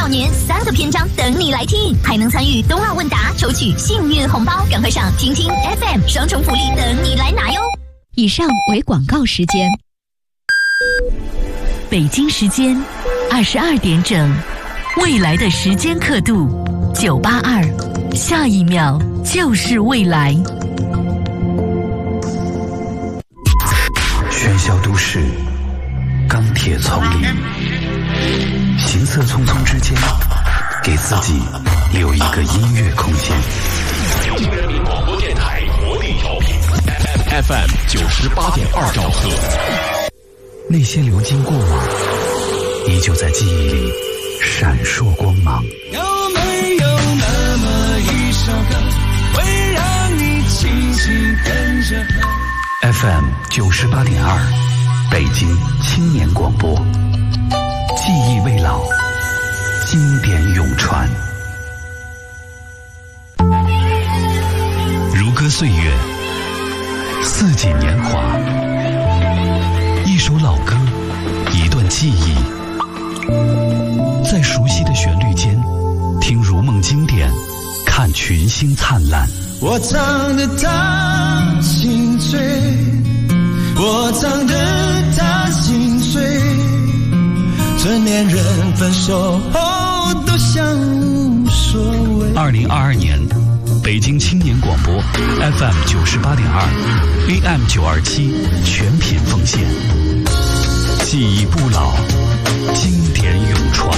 年3个篇章等你来听，还能参与冬奥问答，抽取幸运红包，赶快上听听 FM， 双重福利等你来拿哟。以上为广告时间。北京时间22点整，未来的时间刻度982，下一秒就是未来。 喧嚣都市，钢铁丛林，行色匆匆之间，给自己留一个音乐空间。 人民广播电台活力调频 FM 98.2兆赫。 那些流金过往，依旧在记忆里闪烁光芒。 有没有那么一首歌，会让你轻轻跟着和 ？FM 98.2，北京青年广播，记忆未老，经典永传。如歌岁月，四季年华，一首老歌，一段记忆，在熟悉的旋律间，听如梦经典，看群星灿烂。 我唱得他心醉，我唱得他心碎，成年人分手后都像无所谓。 2022年，北京青年广播 FM 98.2 AM 927全品奉献，记忆不老，经典永传。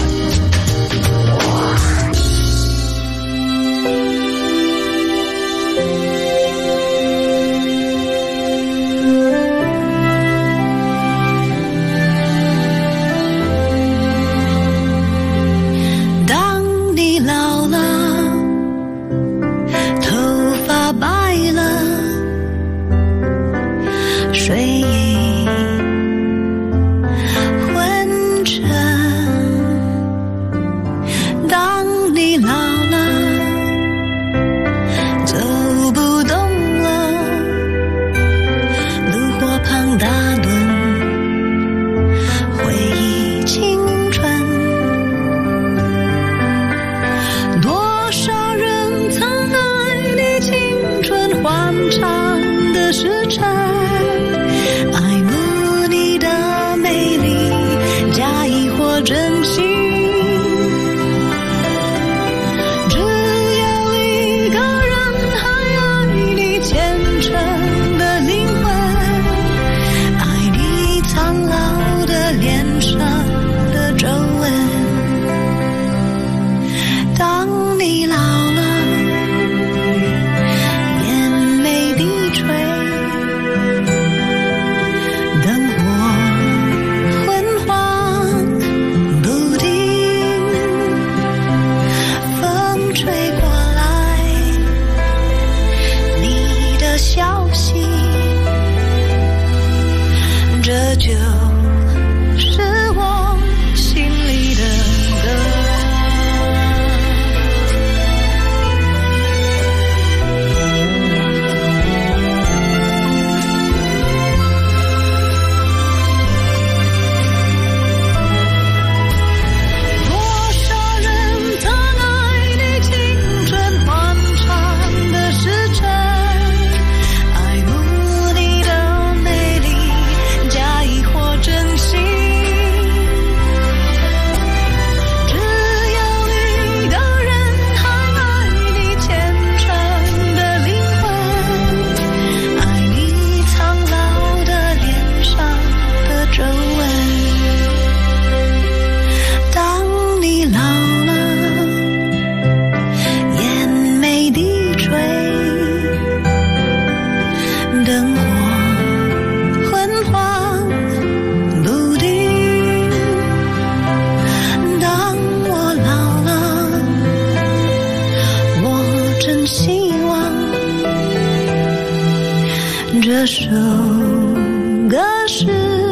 这首歌是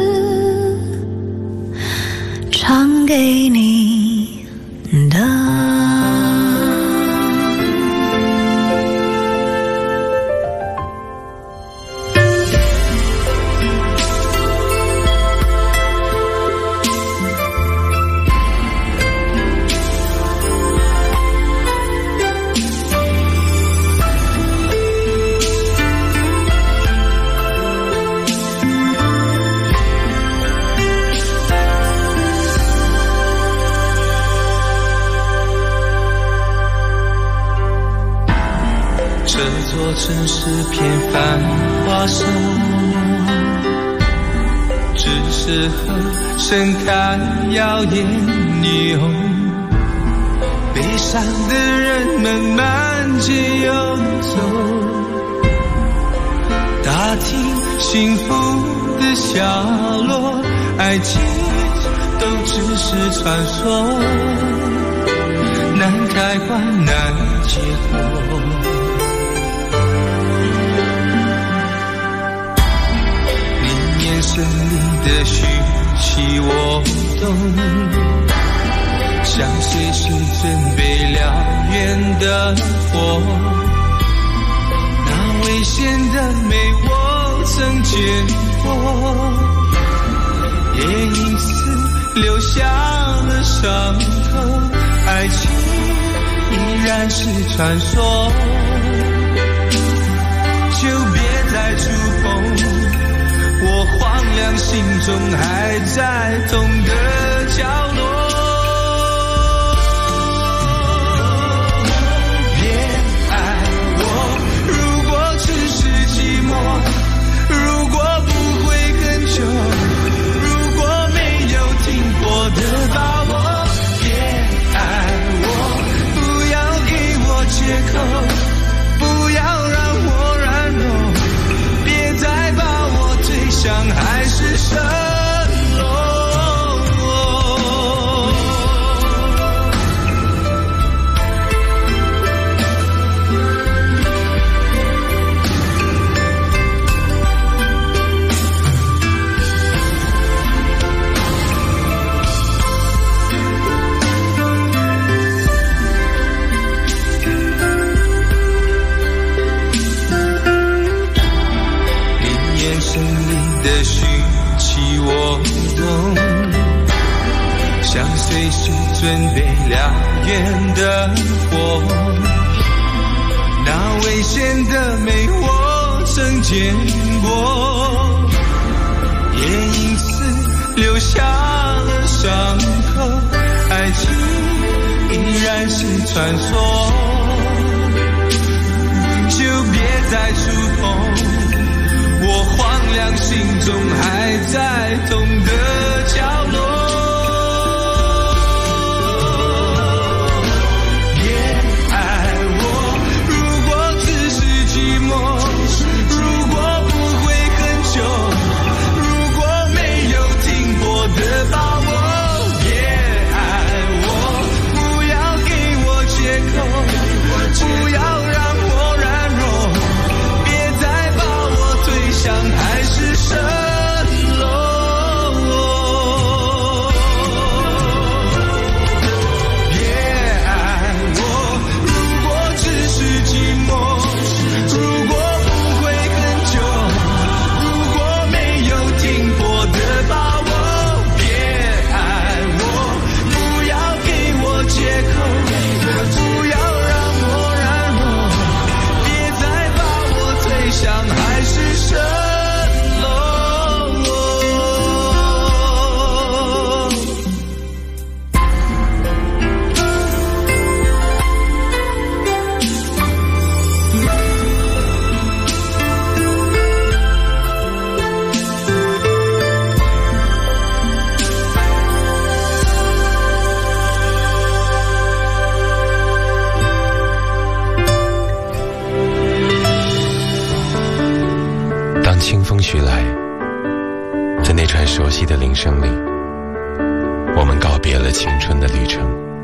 唱给你的。 座城市片繁华盛，只适合盛开耀眼霓虹。悲伤的人们满街游走，打听幸福的下落，爱情都只是传说，难开花难结果。你眼神里的虚气我懂，像随时准备燎原的火，那危险的美我曾见过，也因此留下了伤口。爱情依然是传说，就别再触碰我荒凉心中还在痛的角落。如果不会很久，如果没有停泊的把握，别爱我，不要给我借口，不要让我软弱，别再把我推向海市蜃楼。的虚气我懂，像随时准备燎原的火，那危险的美我曾见过，也因此留下了伤口。爱情依然是传说，就别再触碰我荒凉心中还在痛的角落。别爱我，如果只是寂寞，如果不会很久，如果没有停泊的把握，别爱我，不要给我借口，不要让我软弱，别再把我推向海市蜃楼。别爱我，如果只是寂寞，如果不会很久，如果没有停泊的把握，别爱我，不要给我借口，不要让我软弱，别再把我推向海市蜃楼。 当清风徐来，在那串熟悉的铃声里，我们告别了青春的旅程，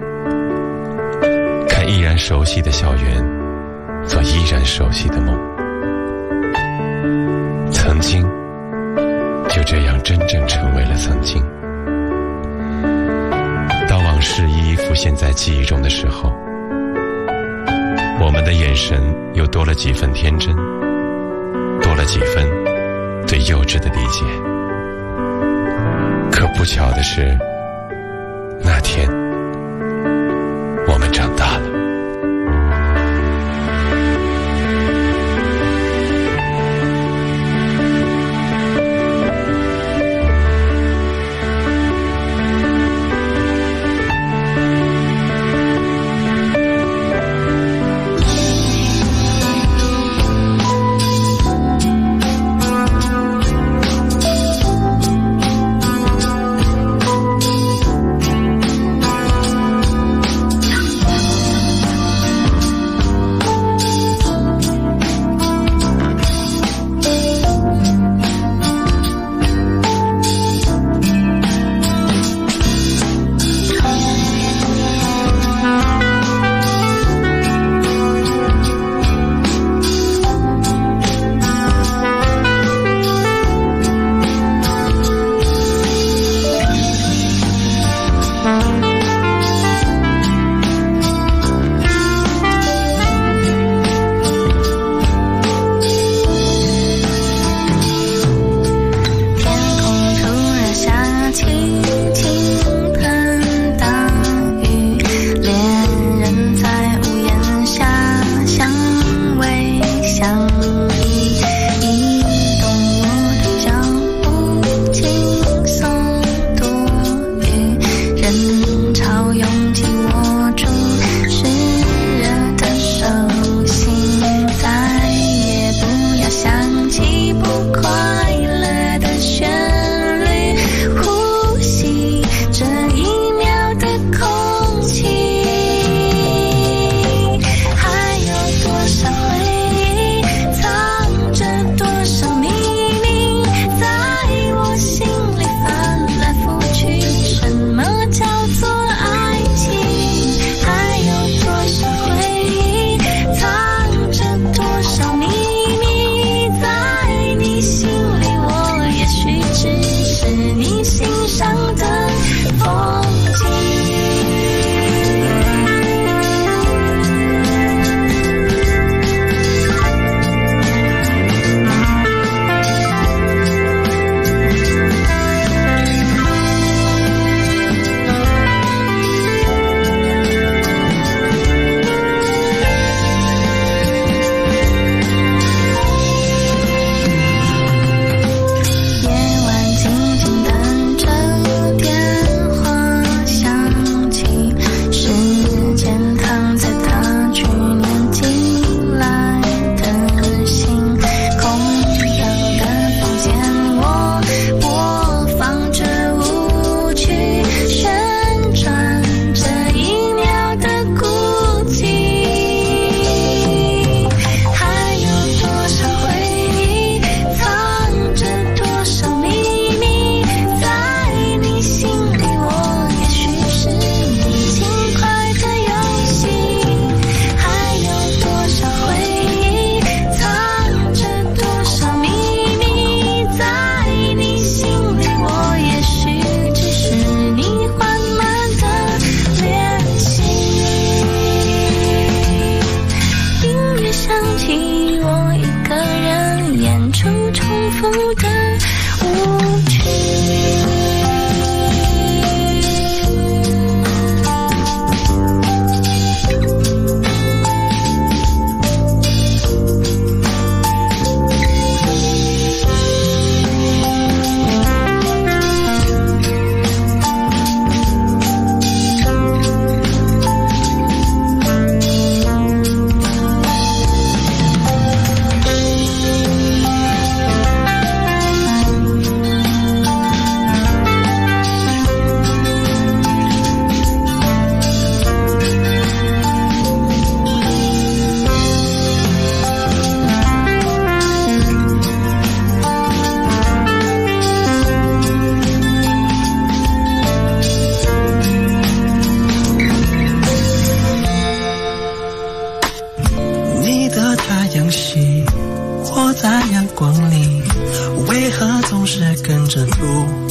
看依然熟悉的校园，做依然熟悉的梦。曾经就这样真正成为了曾经。当往事一一浮现在记忆中的时候，我们的眼神又多了几分天真，多了几分对幼稚的理解。可不巧的是，那天我们长大了。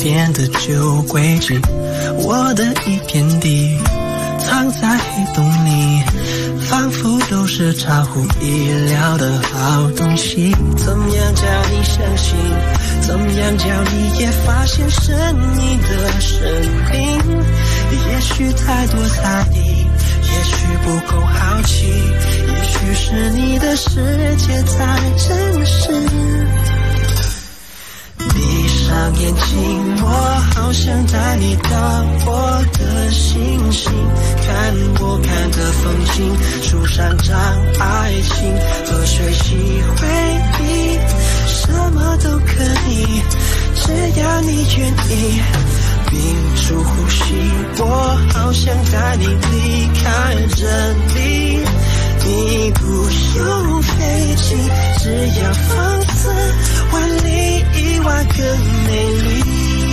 变的旧轨迹，我的一片地藏在黑洞里，仿佛都是超乎意料的好东西。怎样叫你相信？怎样叫你也发现是你的生命？也许太多猜疑，也许不够好奇，也许是你的世界太真实。闭上眼睛，我好想带你到我的星星，看我看的风景，树上长爱情，河水洗回忆，什么都可以，只要你愿意。屏住呼吸，我好想带你离开这里，你不用飞机，只要放肆，万里以外更美丽。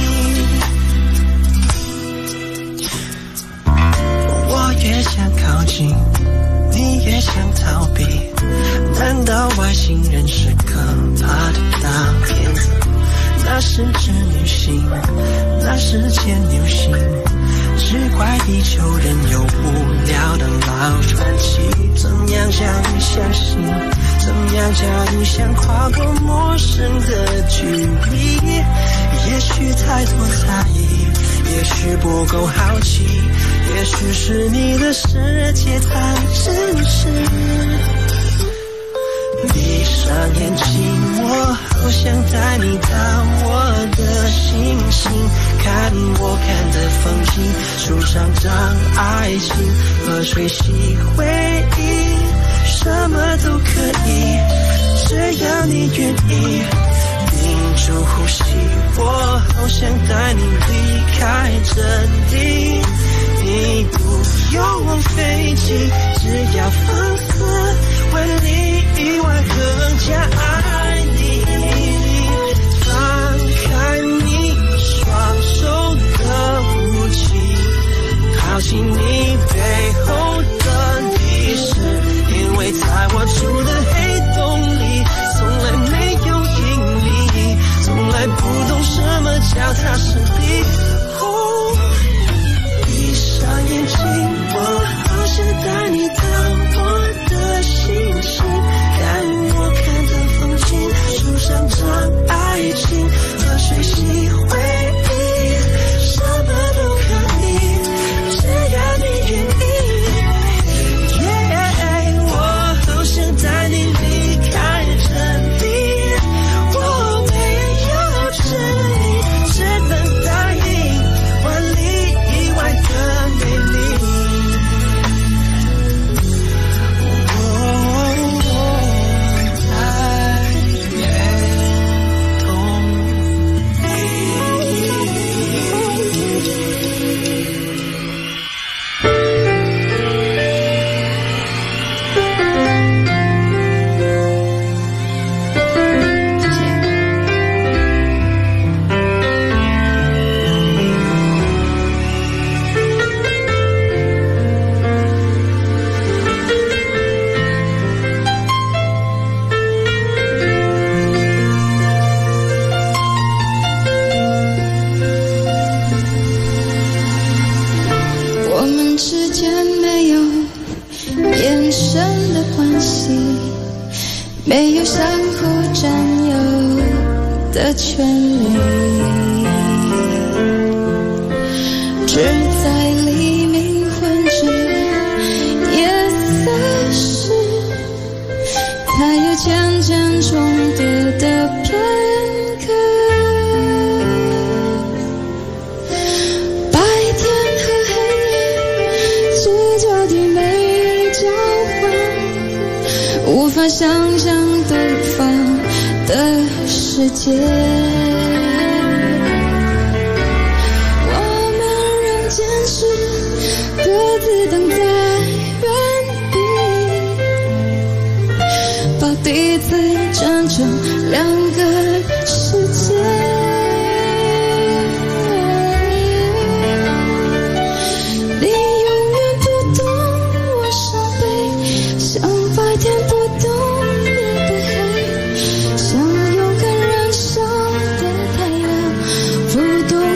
我越想靠近，你越想逃避，难道外星人是可怕的大骗子？那是织女星，那是牵牛星，只怪地球人有无聊的老传奇。怎样叫你相信？怎样叫你想跨过陌生的距离？也许太多猜疑，也许不够好奇，也许是你的世界太真实。闭上眼睛，我好想带你到我的星星，看我看的风景，树上长爱情，河水洗回忆，什么都可以，只要你愿意。屏住呼吸，我好想带你离开这里，你不用飞机，只要放肆，万里以外更加爱你。放开你双手的武器，靠近你背后的历史，因为在我住的黑洞里，从来没有引力，从来不懂什么叫踏实地。闭上眼睛，我好想带你到我的星星，看我看的风景，树上长爱情，河水洗回忆，什么都可以，只要你愿意。我好想带你离开这里，我没有指引，只能答应，万里以外的美丽。 没有相互占有的权利，只在黎明昏至夜色时，才有渐渐重叠的片刻。白天和黑夜只交替每日交换，无法想象对方的世界。我们仍坚持各自等在原地，把彼此站成两个世界。你永远不懂我伤悲，像白天不懂想勇敢燃烧的太阳，不懂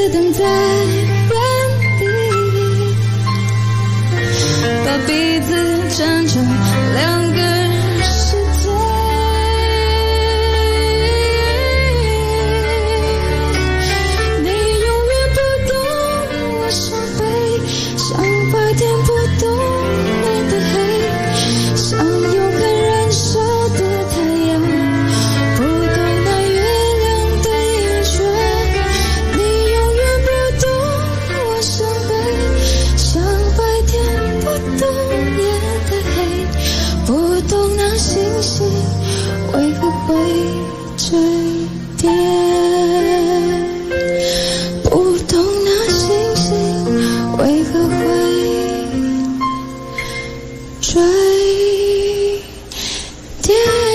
等在原地，把彼此站成两个世界。你永远不懂我伤悲，像白天不懂你的黑，像永恒燃烧的太阳，不懂那月亮的圆缺。你永远不懂我伤悲，像白天不懂夜的黑，不懂那星星为何会坠跌，不懂那星星为何会坠跌。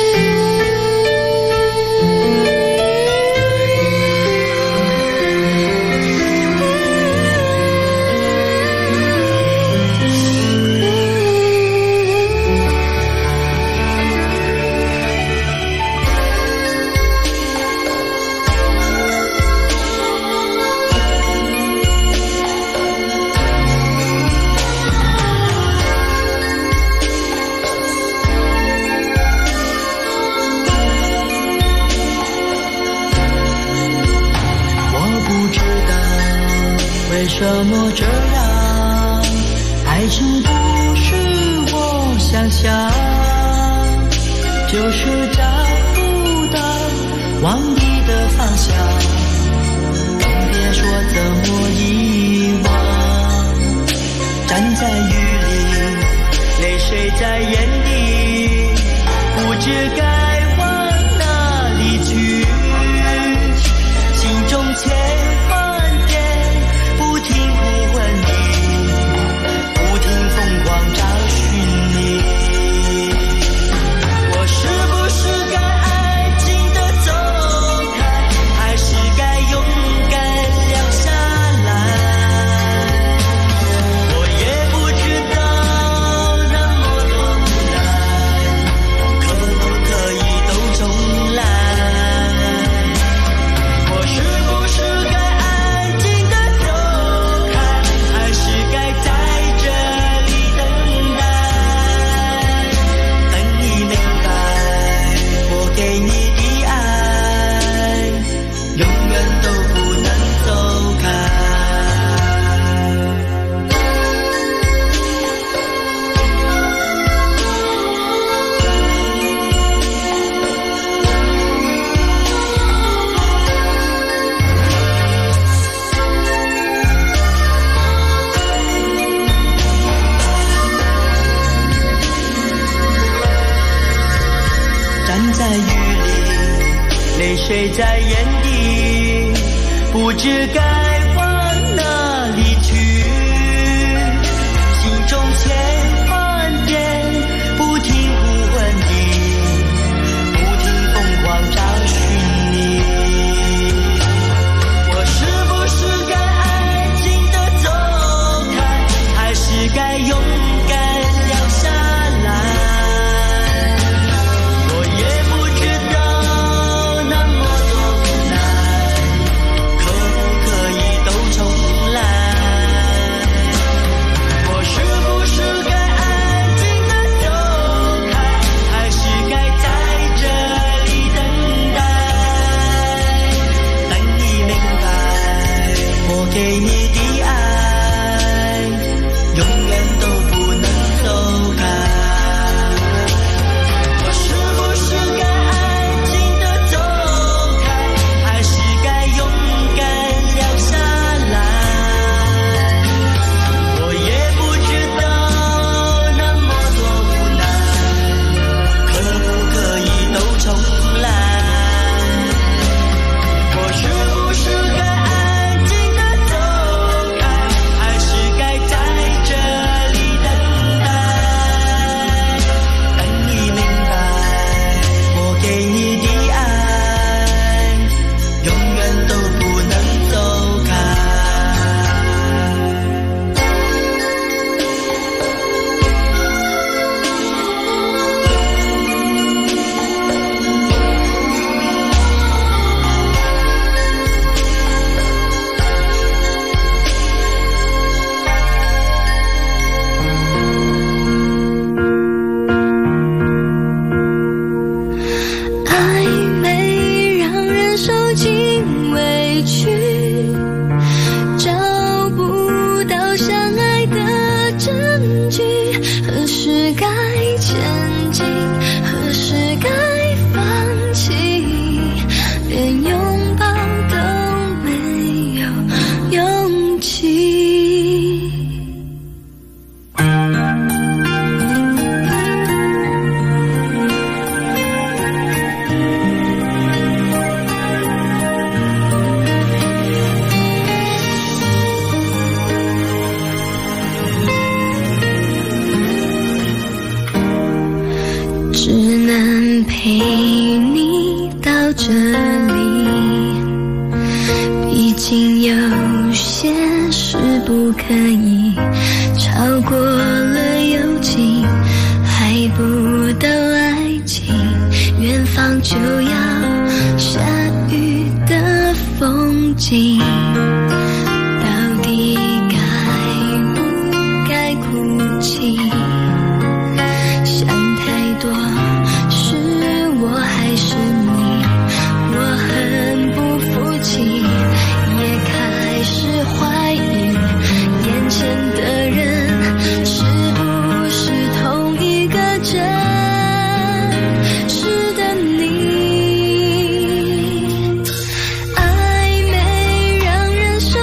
为什么这样？爱情不是我想象，就是找不到往你的方向，更别说怎么遗忘。站在雨里，泪水在眼底，不知该往哪里去，心中千万遍不停呼唤你，不停疯狂找寻你。我是不是该安静地走开，还是该勇敢留下来？我也不知道那么多无奈，可不可以都重来？我是不是该安静地走开，还是该在这里等待？等你明白，我给你的爱永远都不能走开。站在雨里，泪水在眼底，不知该往哪里去，心中千万遍不停呼唤你，不停疯狂找寻你。我是不是该安静地走开，还是该勇敢留下来？我也不知道那么多无奈，可不可以都重来？我是不是该安静地走开，还是该在这里等待？等你明白，我给你的爱永远都不能走开。我是不是该安静地走开，还是该勇敢留下来？我也不知道那么多无奈，可不可以都重来？我是不是该安静地走情有些事不可以超过了友情，还不到爱情，远方就要下雨的风景，到底该不该哭泣？想太多，是我还是你？我很不服气，也开始怀疑眼前的人是不是同一个真实的你。爱没让人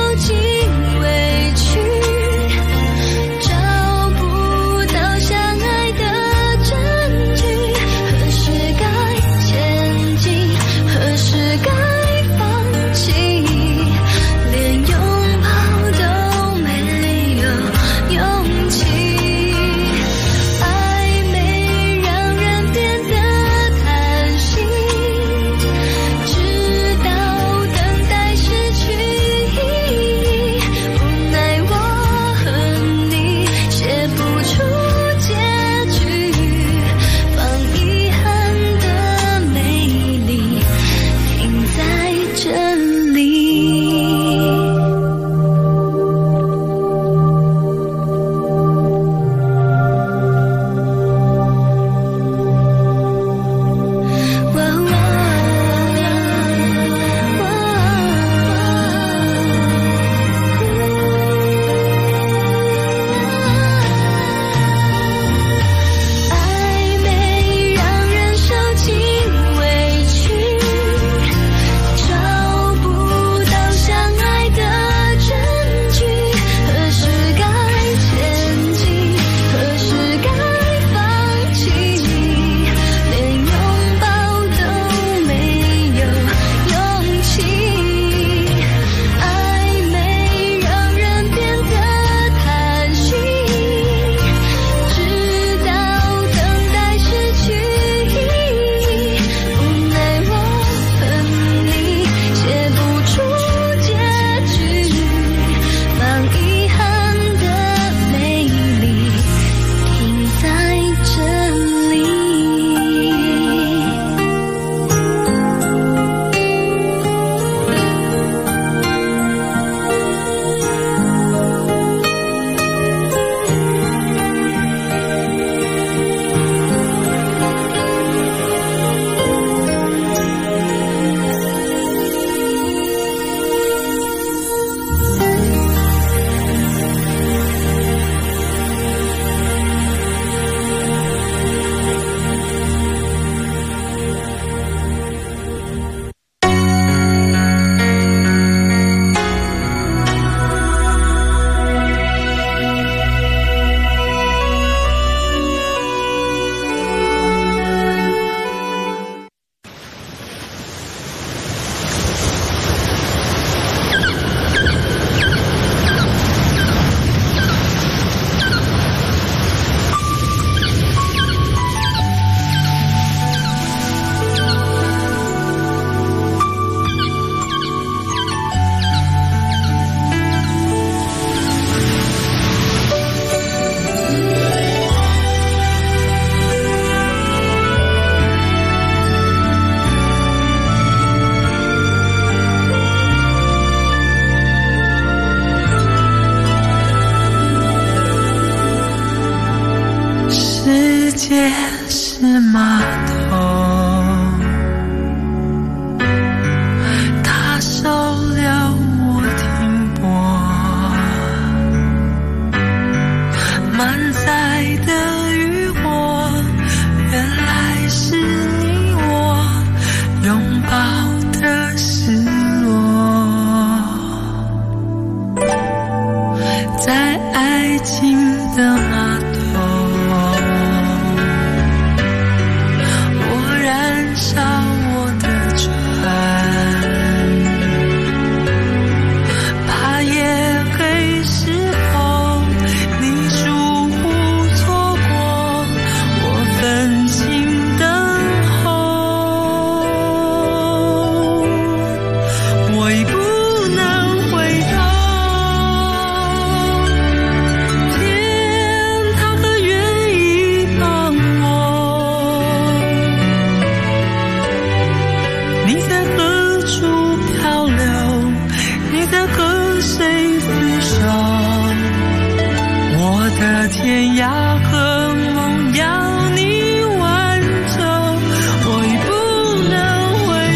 的天涯和梦要你挽走，我已不能回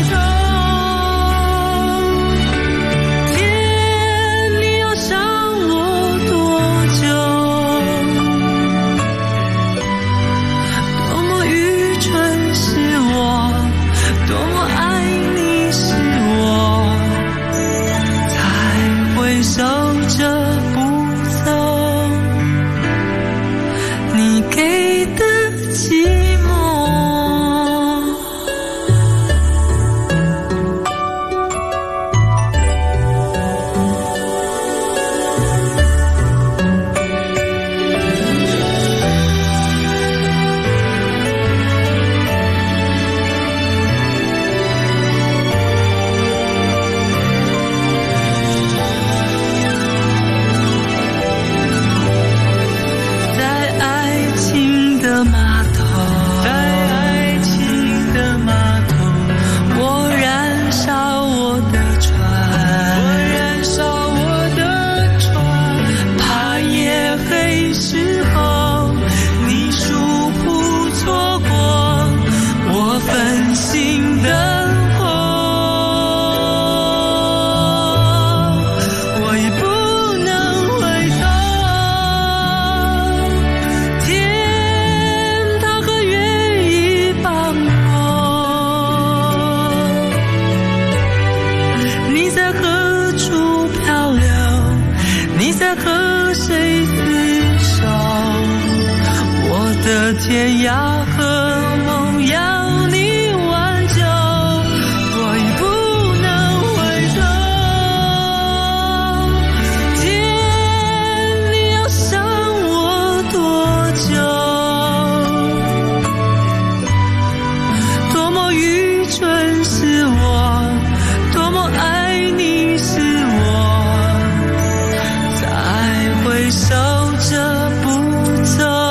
头。天，你要伤我多久？多么愚蠢是我，多么爱你是我，才会守着不走你给的寂寞。天涯和梦要你挽救，我已不能回头。天，你要伤我多久？多么愚蠢是我，多么爱你是我，才会守着不走。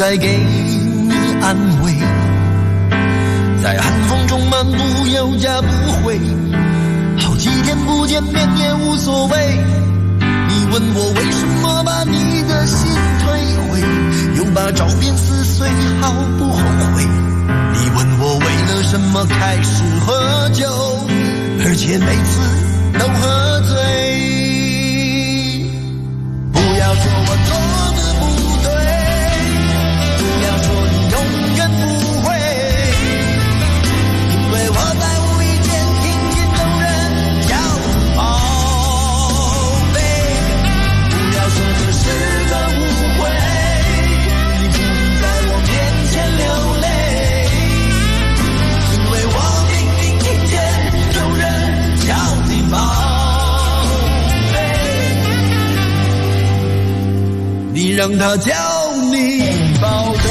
再给你安慰，在寒风中漫步有家不回，好几天不见面也无所谓。你问我为什么把你的心退回，又把照片撕碎，毫不后悔。你问我为了什么开始喝酒，而且每次都喝醉。不要说我做的不对，不要说你永远不会，因为我在无意间听见有人叫你宝贝。不要说这是个误会，你不必在我面前流泪，因为我明明听见有人叫你宝贝。你让他叫你宝贝。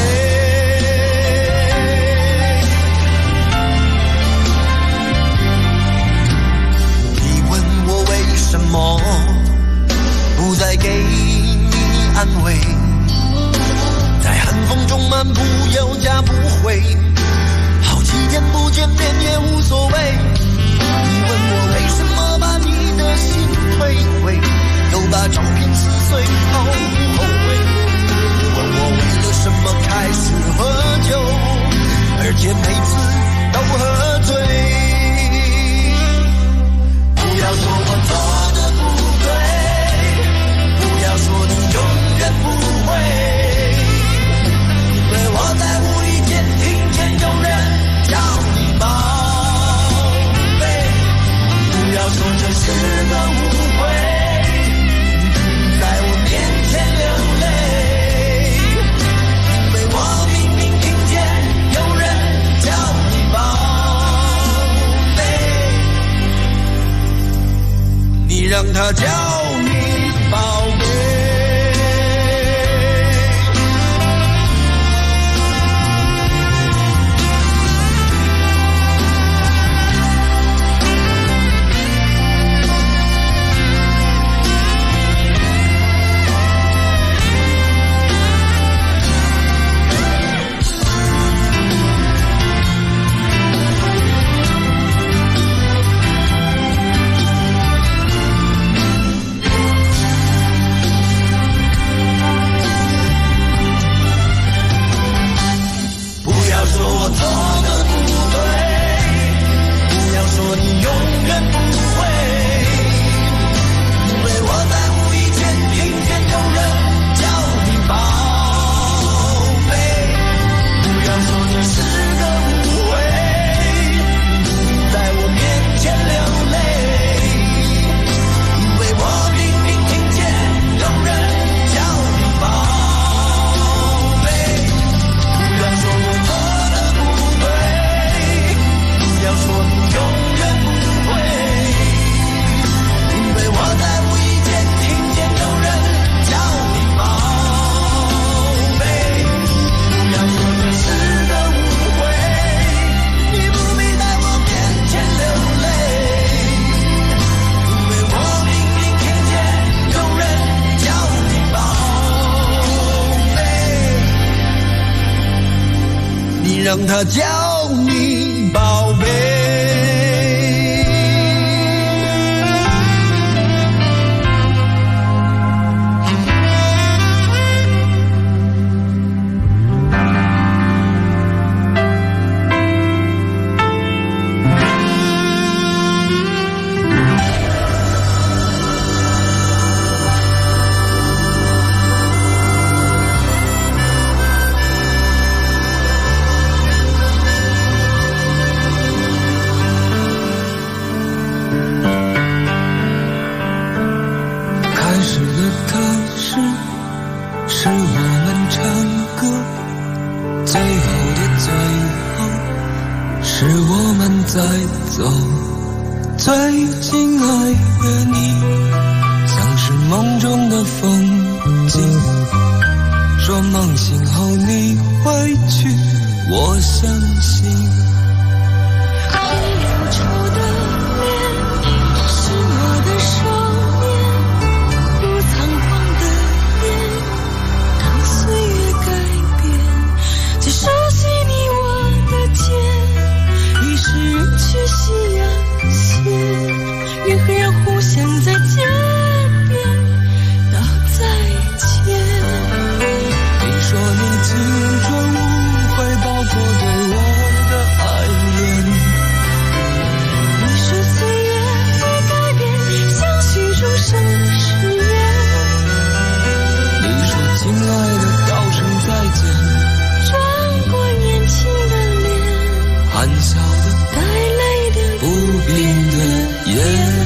你问我为什么不再给你安慰，在寒风中漫步有家不回，好几天不见面也无所谓。你问我为什么把你的心退回，又把照片撕碎，毫不后悔。你问我为了什么开始喝酒，而且每次都喝醉。不要说我做的不对，不要说你永远不会，因为我在无意间听见有人叫你宝贝。不要说这是个误会，你在我面前流泪，因为我明明听见有人叫你宝贝。你让他叫你宝贝。让他叫你宝贝。是我们唱歌，最后的最后，是我们在走。最亲爱的你，像是梦中的风景，说梦醒后你会去，我相信。 很忧愁的脸，是我的少年，不仓皇的眼，当岁月改变笑的带泪的不变的眼，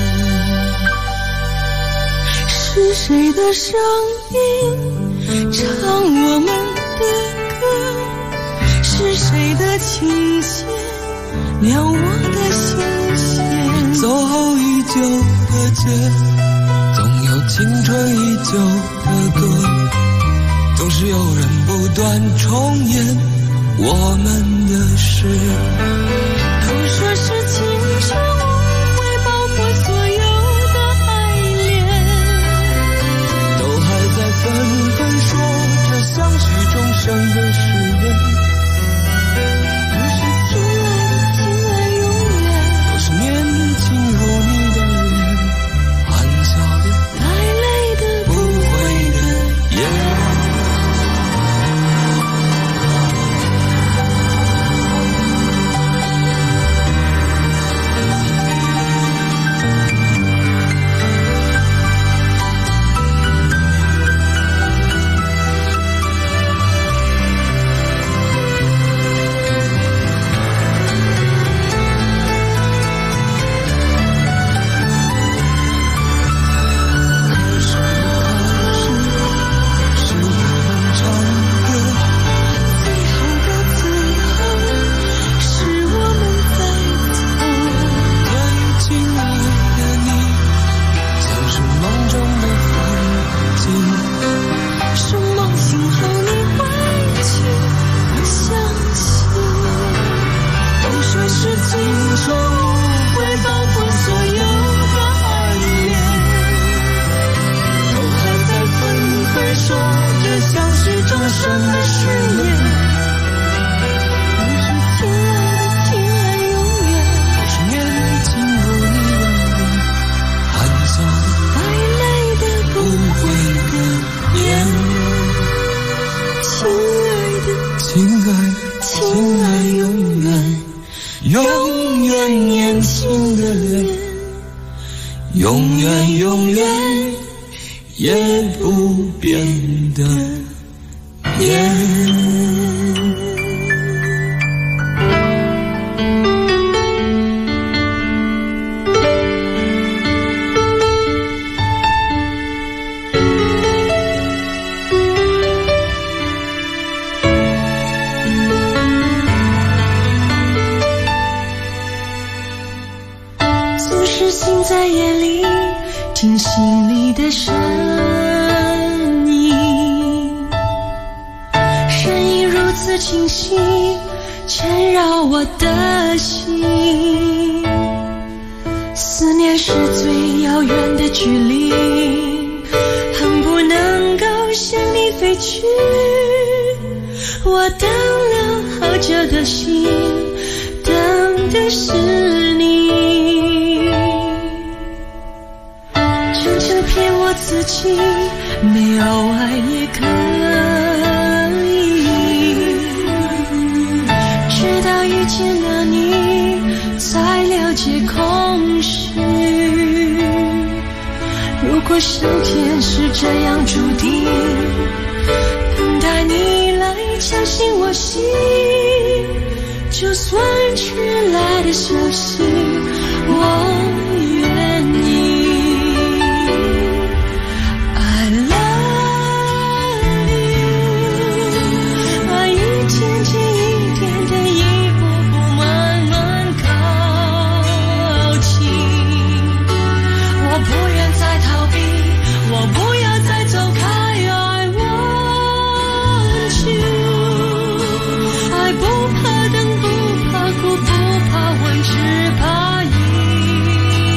是谁的声音唱我们的歌，是谁的琴弦撩我的心弦，走后已久的街，总有青春依旧的歌，总是有人不断重演我们的事。都说是青春无悔，包括所有的爱恋，都还在纷纷说着相许终生的誓言。可是亲爱的，亲爱永远都是年轻如你的脸，含笑的带泪的不悔的眼。 不怕等，不怕苦，不怕问，只怕赢。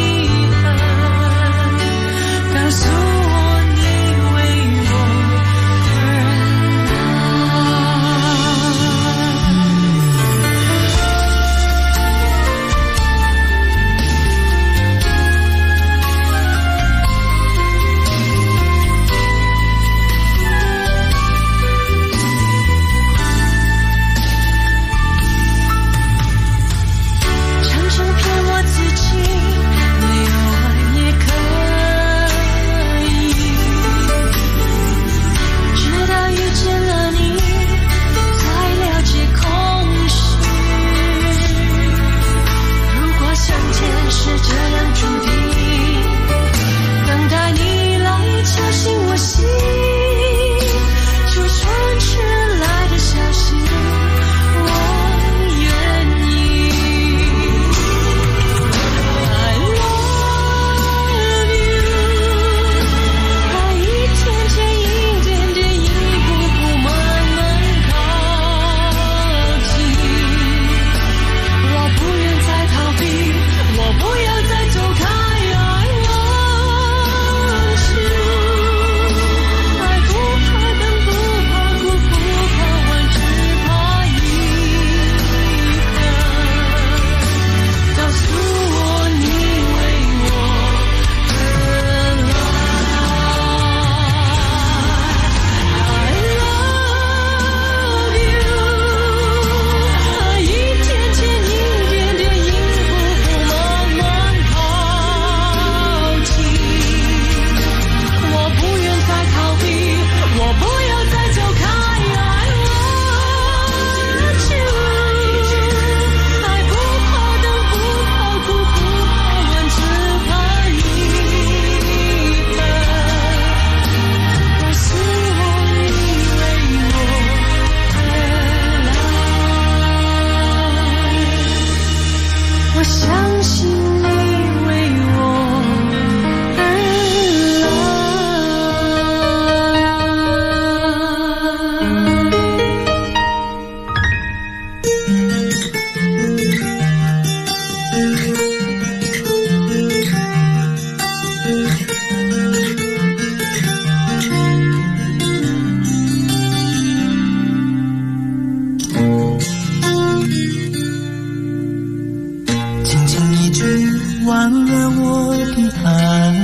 仅一句晚安我的爱。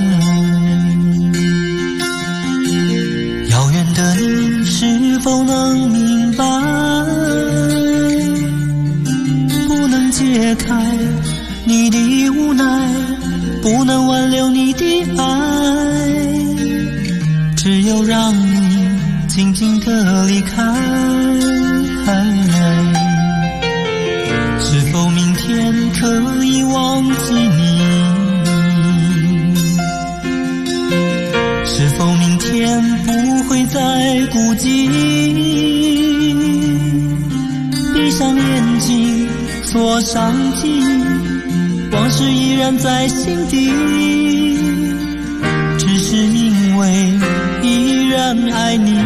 遥远的你是否能明白，不能解开你的无奈，不能挽留你的爱，只有让你静静地离开。是否明天可以忘记你？是否明天不会再孤寂？闭上眼睛，锁上记，往事依然在心底，只是因为依然爱你。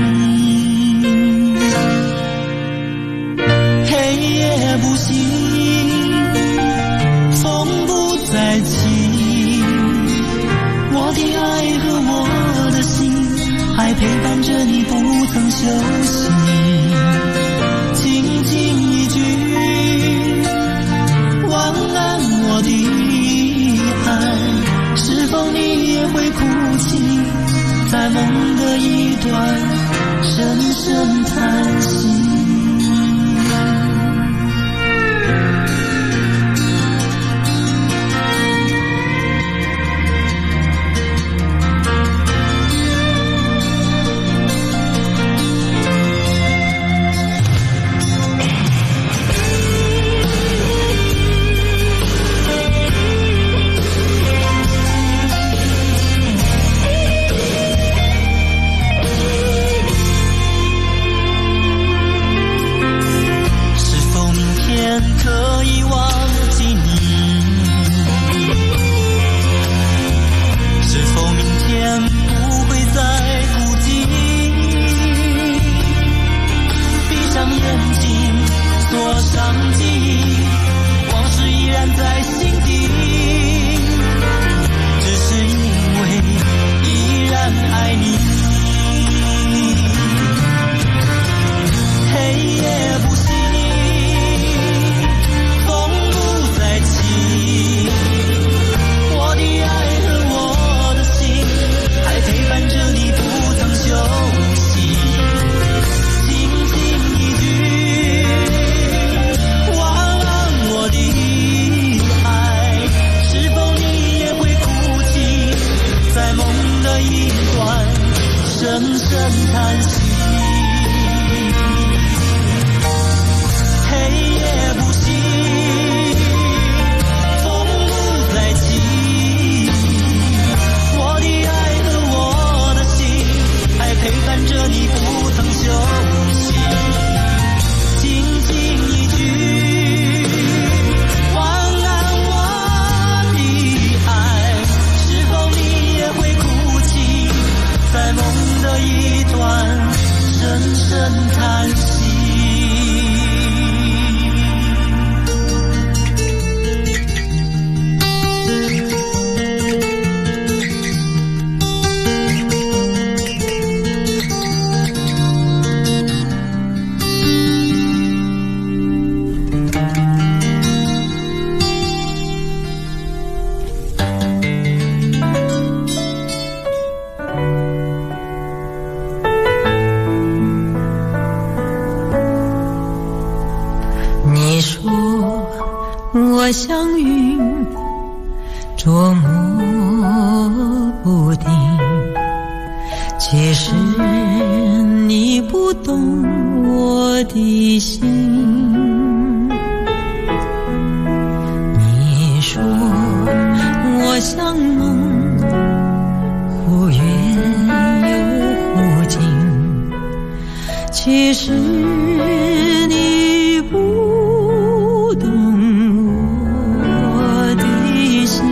黑夜不息，风不再起，我的爱和我的心还陪伴着你不曾休息。轻轻一句晚安我的爱，是否你也会哭泣，在梦的一端深深叹息。 像云捉摸不定，其实你不懂我的心。你说我像梦，忽远又忽近，其实你不懂我的心。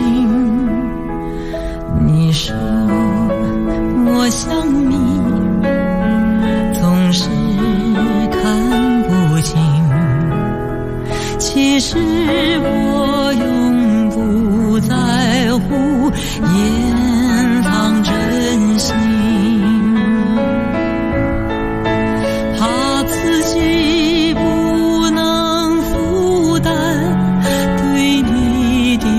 你说我像谜，总是看不清，其实我永不在乎掩藏真心，怕自己不能负担对你的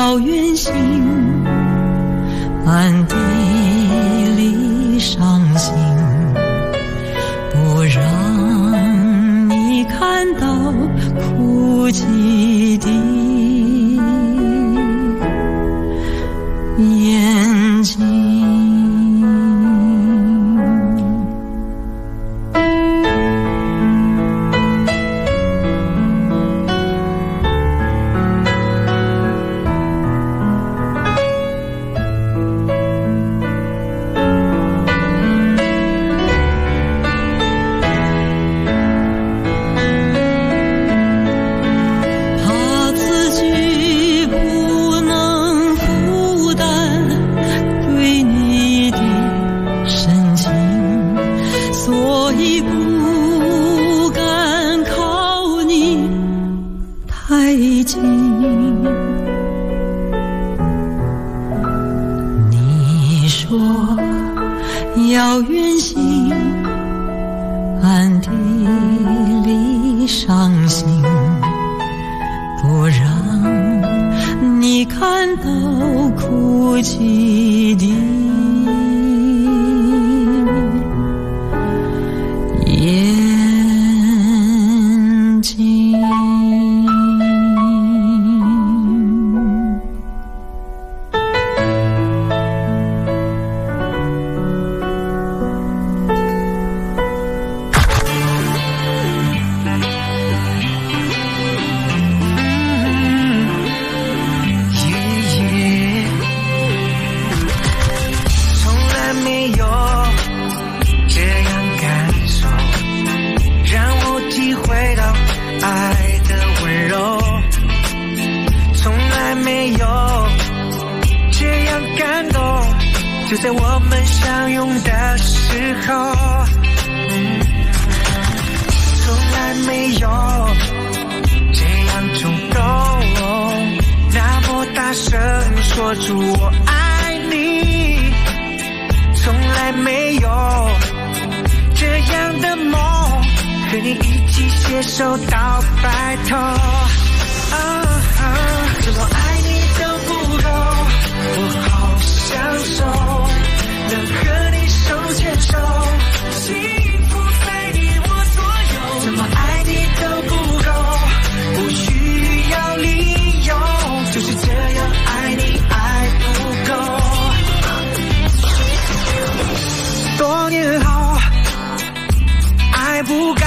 遥远行，暗地里伤心，不让你看到哭泣的眼睛。你说要远行，暗地里伤心，不让你看到哭泣的眼睛。 就在我们相拥的时候，从来没有这样冲动，那么大声说出我爱你，从来没有这样的梦，和你一起携手到白头。怎么爱你都不够，我好享受能和你手牵手，幸福在你我左右。怎么爱你都不够，不需要理由，就是这样爱你爱不够。多年后爱不该，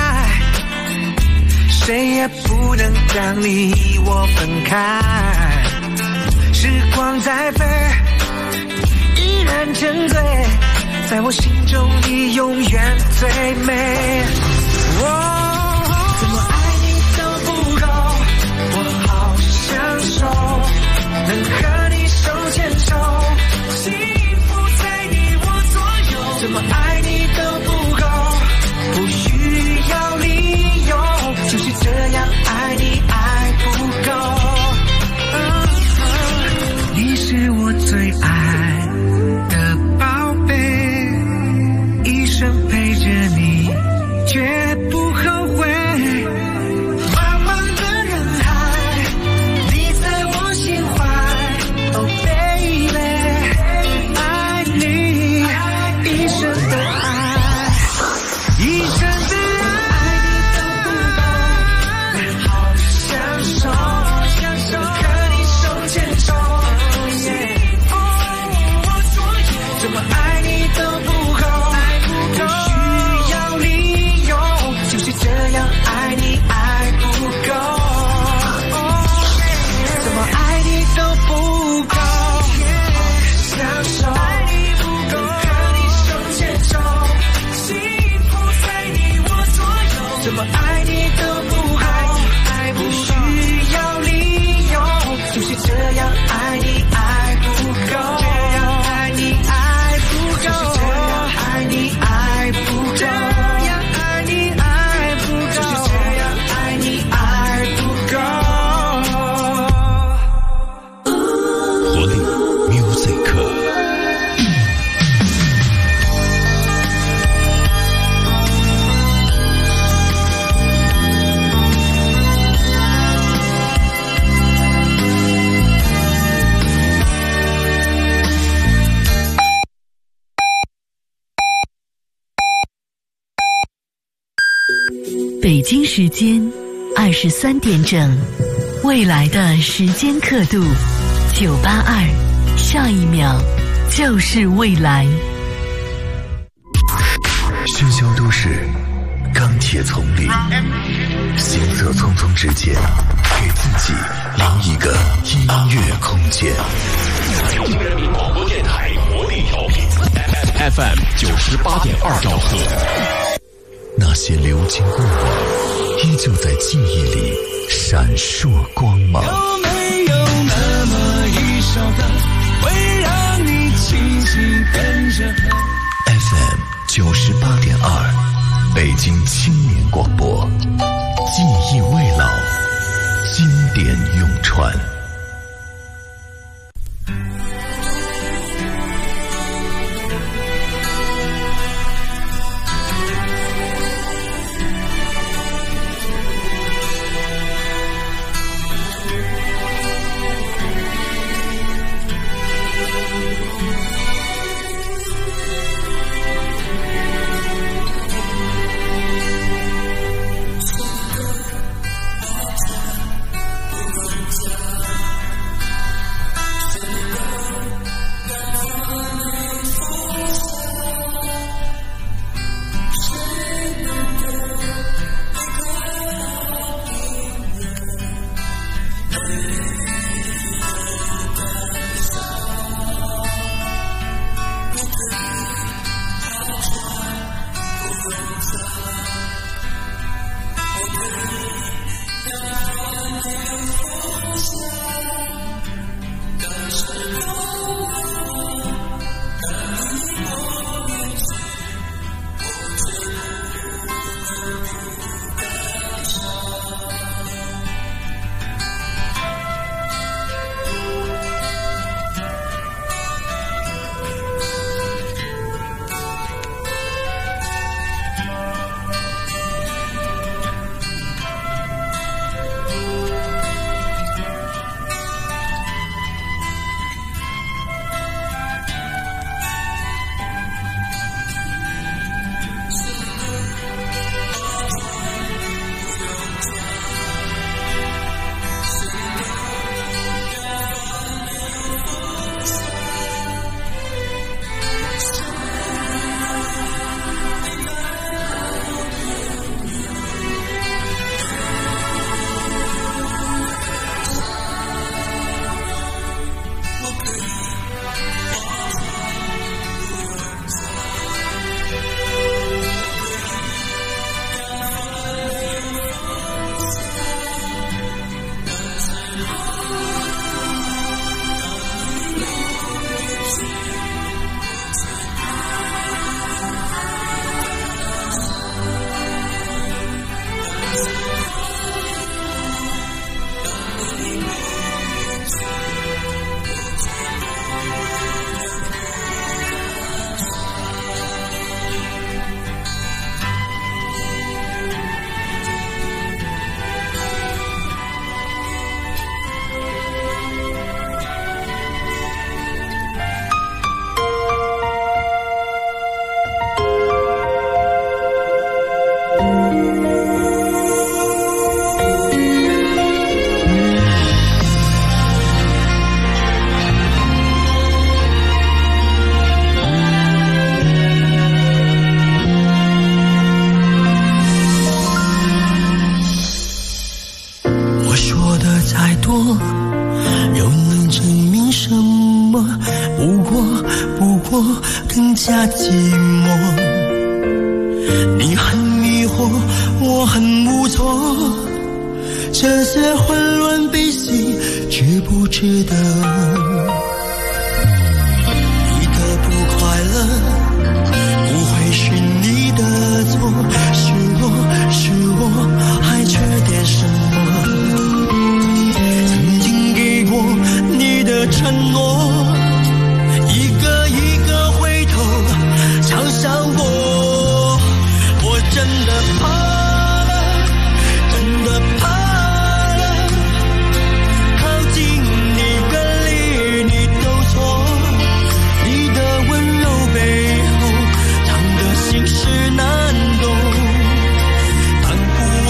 谁也不能将你我分开，时光在飞，依然珍贵，在我心中你永远最美。怎么爱你都不够，我好享受能和你手牵手，幸福在你我左右。怎么爱你都不够，不需要理由，就是这样爱你爱不够。你是我最爱的宝贝，一生陪着你，绝不后悔。 北京时间23点整，未来的时间刻度982，下一秒就是未来。 喧嚣都市，钢铁丛林，行色匆匆之间，给自己留一个音乐空间。 北京人民广播电台活力调频 FM 98.2兆赫。 那些流金过往，依旧在记忆里闪烁光芒。 有没有那么一首歌，会让你轻轻跟着和 FM 98.2，北京青年广播，记忆未老，经典永传。 更加寂寞，你很迷惑，我很无措，这些混乱悲喜值不值得？你的不快乐不会是你的错，是我还缺点什么？曾经给过你的承诺，想过，我真的怕了，真的怕了，靠近你跟离你都错，你的温柔背后藏的心事难懂，但不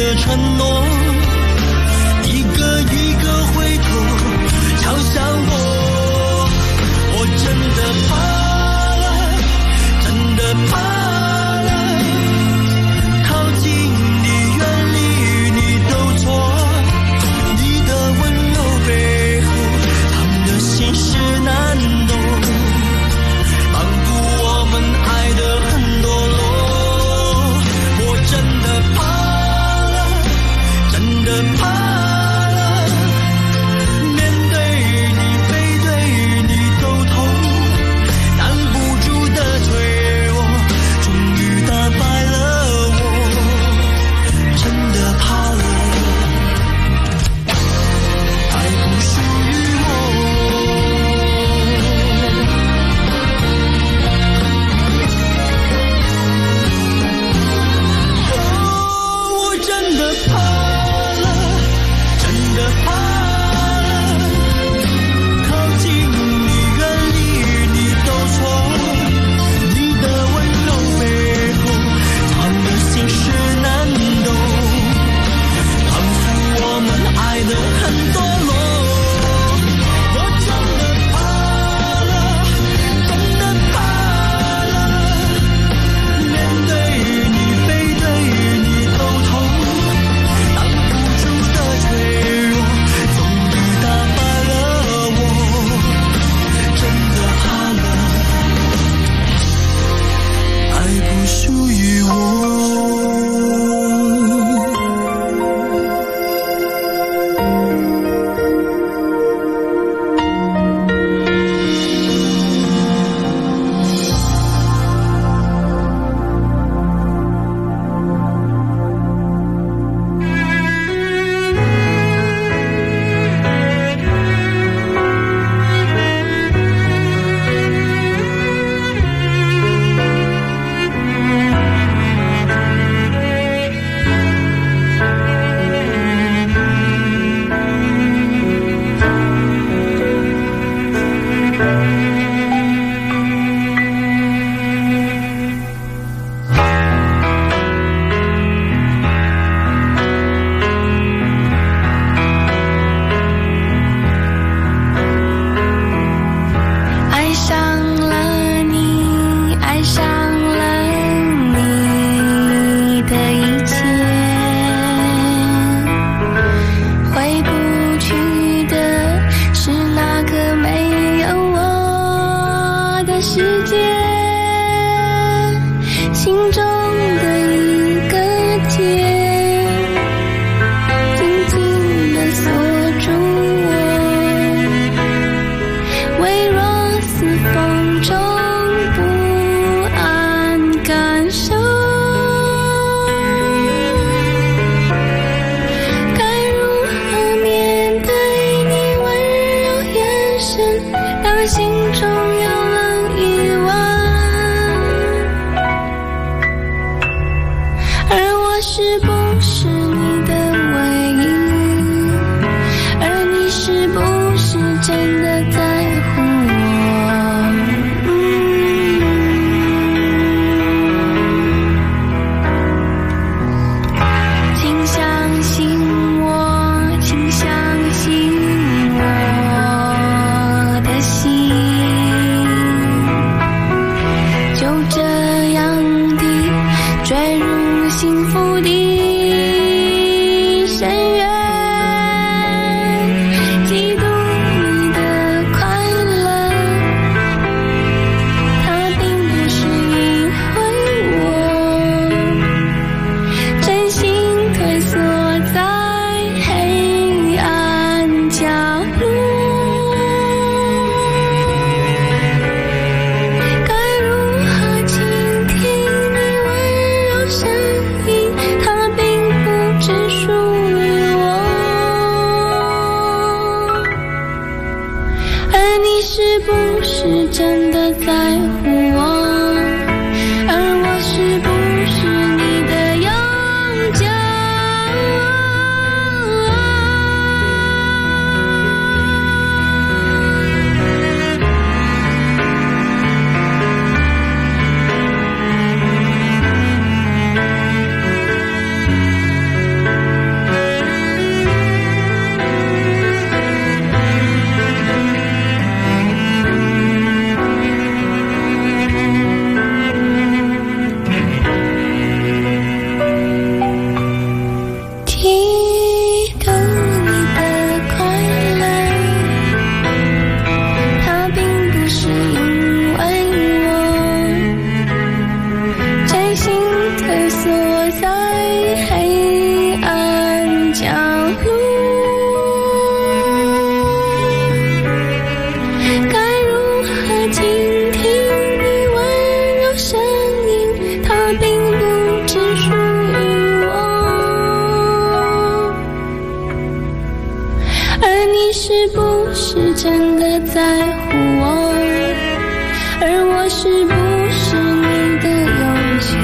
的承诺，一个一个回头敲向我，我真的怕了，真的怕了，靠近你远离你都错，你的温柔背后藏的心事难懂，仿佛我们爱得很堕落，我真的怕了，真的怕了，面对你背对你都痛，挡不住的脆弱终于打败了我，真的怕了，爱不属于我真的怕了，真的怕了，靠近你远离你都错，你的温柔背后藏的心事难懂，仿佛我们爱得很堕落，我真的怕了，真的怕了，面对你背对你都痛，挡不住的脆弱终于打败了我，真的怕了，爱不属于我。爱上了你，爱上了你的一切，回不去的是那个没有我的世界，心中的一个结，紧紧地锁住我，微弱似风中不安感受，该如何面对你温柔眼神，让心中有了疑问，而我是不是你的唯一，而你是不是真的在乎我，请相信我，请相信我的心，就这样地坠入幸福的深渊，嫉妒你的快乐，它并不是因为我真心退缩在黑暗角落，该如何倾听你温柔声音，它并不只属于我，而你是不是真的在乎我，而我是不是你的永久， 是不是真的在乎我？而我是不是你的勇气？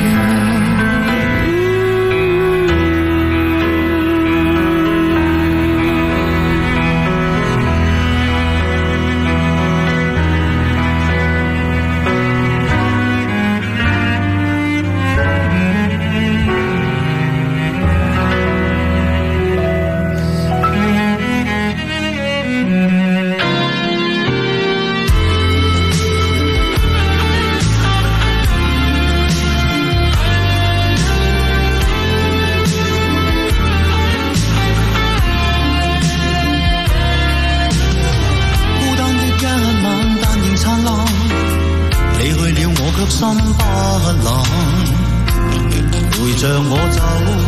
心不冷，陪着我走，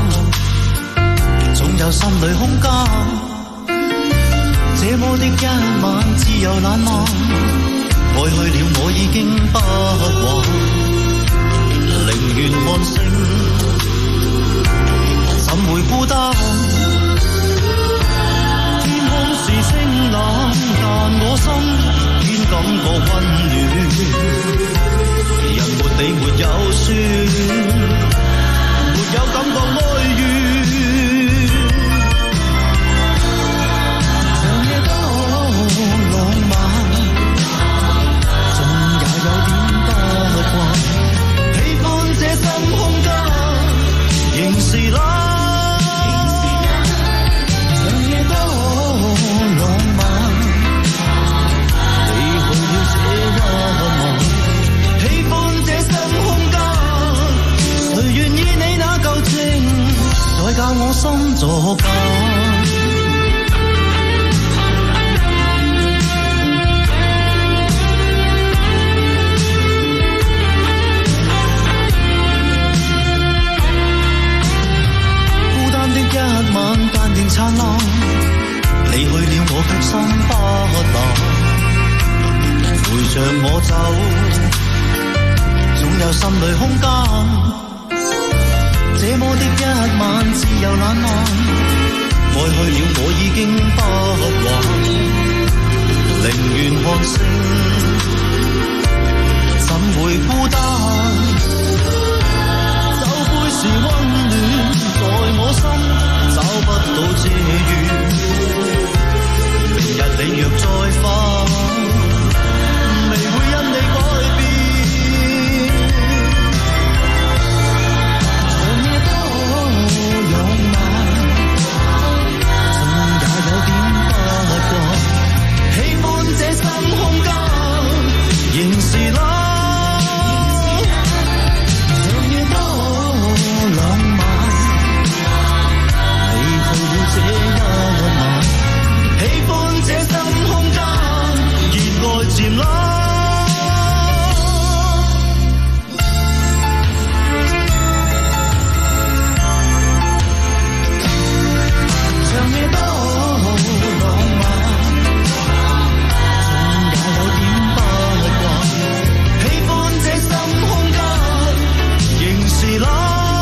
總有心裏空間。這麼的一晚自由懶漫，愛去了我已經不還，寧願看星，怎會孤單？天空是清冷，但我心偏感覺溫暖。人沒你沒有酸，沒有感覺哀怨。長夜多浪漫，縱也有點不慣。喜歡這深空間，仍是冷。長夜多浪漫，離去了這一晚。喜歡這深空間，誰願意你那舊情，再教我心作假。孤單的一晚，但仍燦爛，離去了我卻心不冷，陪着我走。總有心裏空間，這麼的一晚自由懶漫，愛去了我已經不還，寧願看星，怎會孤單？酒杯是溫暖，在我心找不到遮掩。明日你若再返，未會因你改變。喜歡這深空間，仍是冷。長夜多浪漫，離去了這一晚。喜歡這深空間，熱愛漸冷。長夜多浪漫。是冷，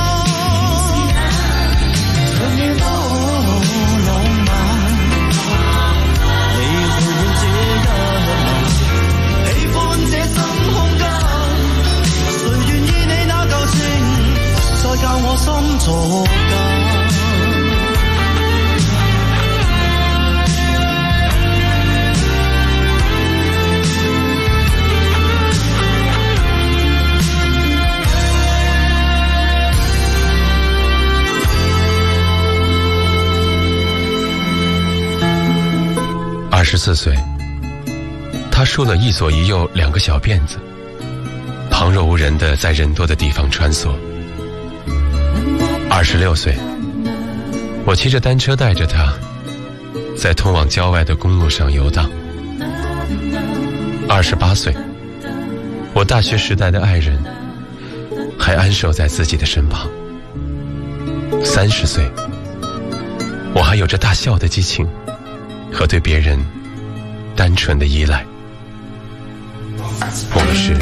長夜多浪漫，離去了這一晚。喜歡這深空間，誰願意你那舊情，再教我心作假。 24岁，他梳了一左一右2个小辫子，旁若无人地在人多的地方穿梭。26岁，我骑着单车带着他，在通往郊外的公路上游荡。28岁，我大学时代的爱人还安守在自己的身旁。30岁，我还有着大笑的激情和对别人单纯的依赖。我们是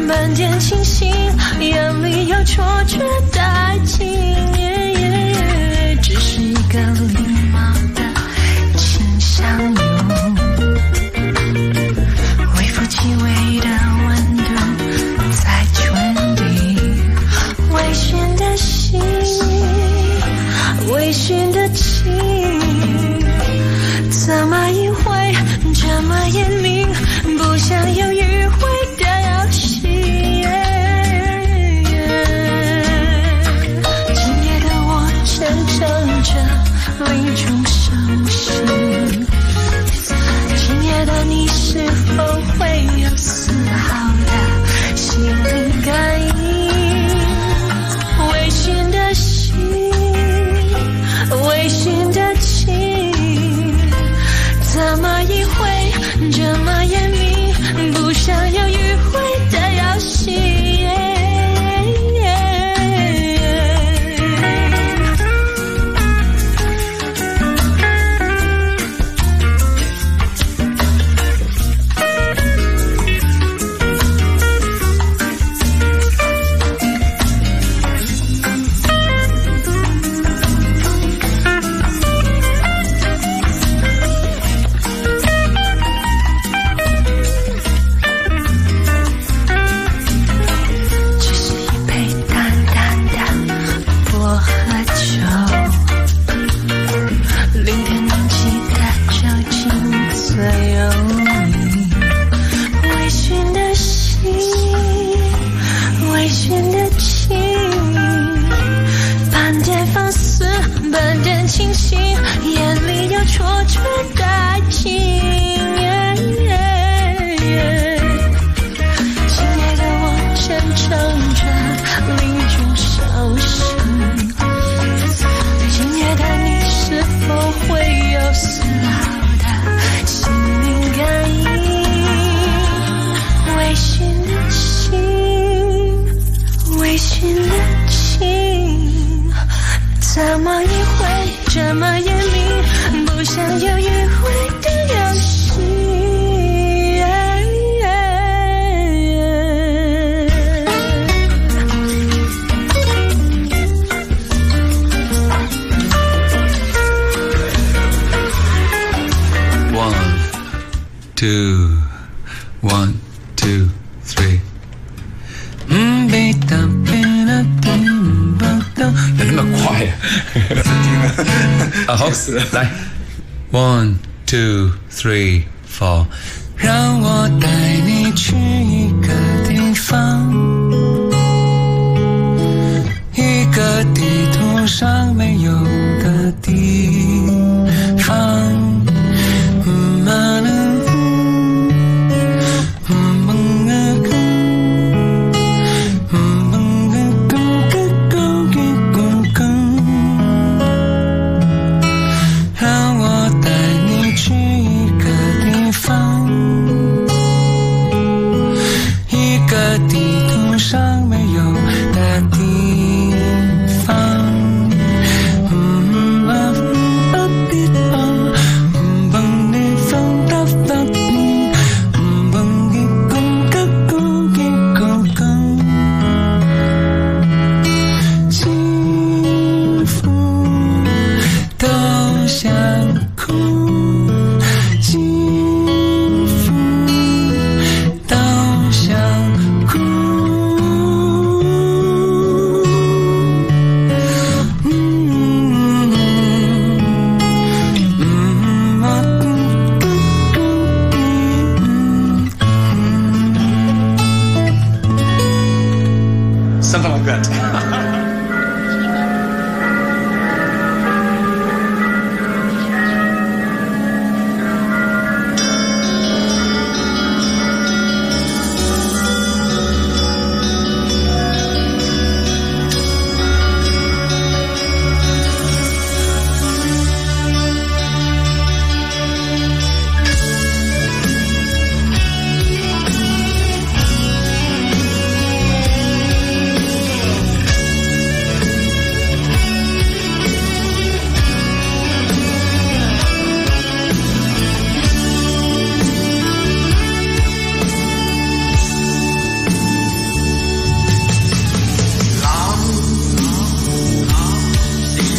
半点清醒，眼里有错觉的爱情，只是一个礼貌的请相拥，微乎其微的温度在传递，微醺的心，微醺的情，怎么一会这么严明，不像有迂回的游戏。今夜的我沉沉着另一种伤心，今夜的你是否会有丝毫的心灵感应？微醺的心，微醺的情，怎么一会这么严明，不像有迂回的游戏。怎么一会这么严明，不像有迂回的游戏。 Two, 1, 2, 3。 那么快呀！啊，好，来 ，1, 2, 3, 4。让我带你去一个地方，一个地图上没有的地方。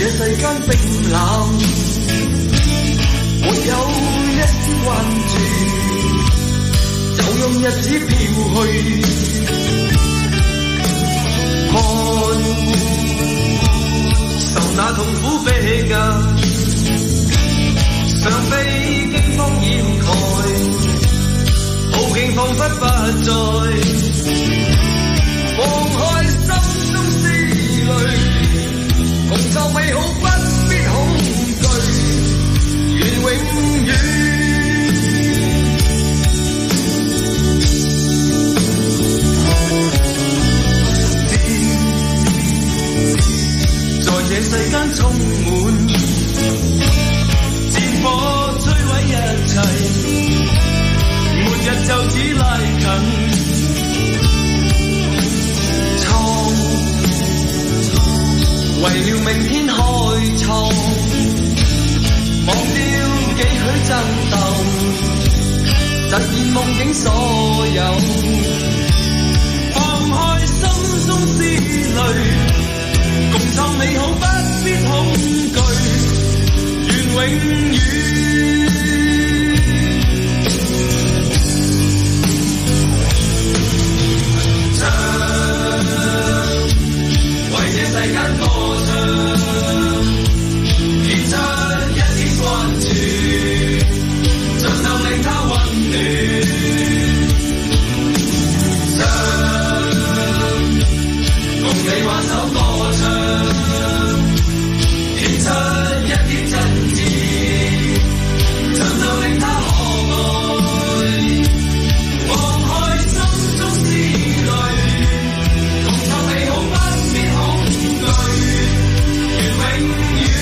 这世間冰冷，沒有一絲關注，就用日子飄去。看受那痛苦逼壓，常被驚慌掩蓋，好景彷彿不再，放開心中思慮，共就美好不必恐懼，願永遠。這世間充滿戰火摧毀一切，末日就此拉近，創為了明天開創，忘掉幾許爭鬥，實現夢境所有，放開心中思慮，共創美好不必恐懼，願永遠唱，為這世間歌唱，獻出一點關注，盡能令它溫暖。唱，共你挽手歌唱。一點真摯，盡量令他可愛，放開心中思慮，共創美好不必恐懼，願永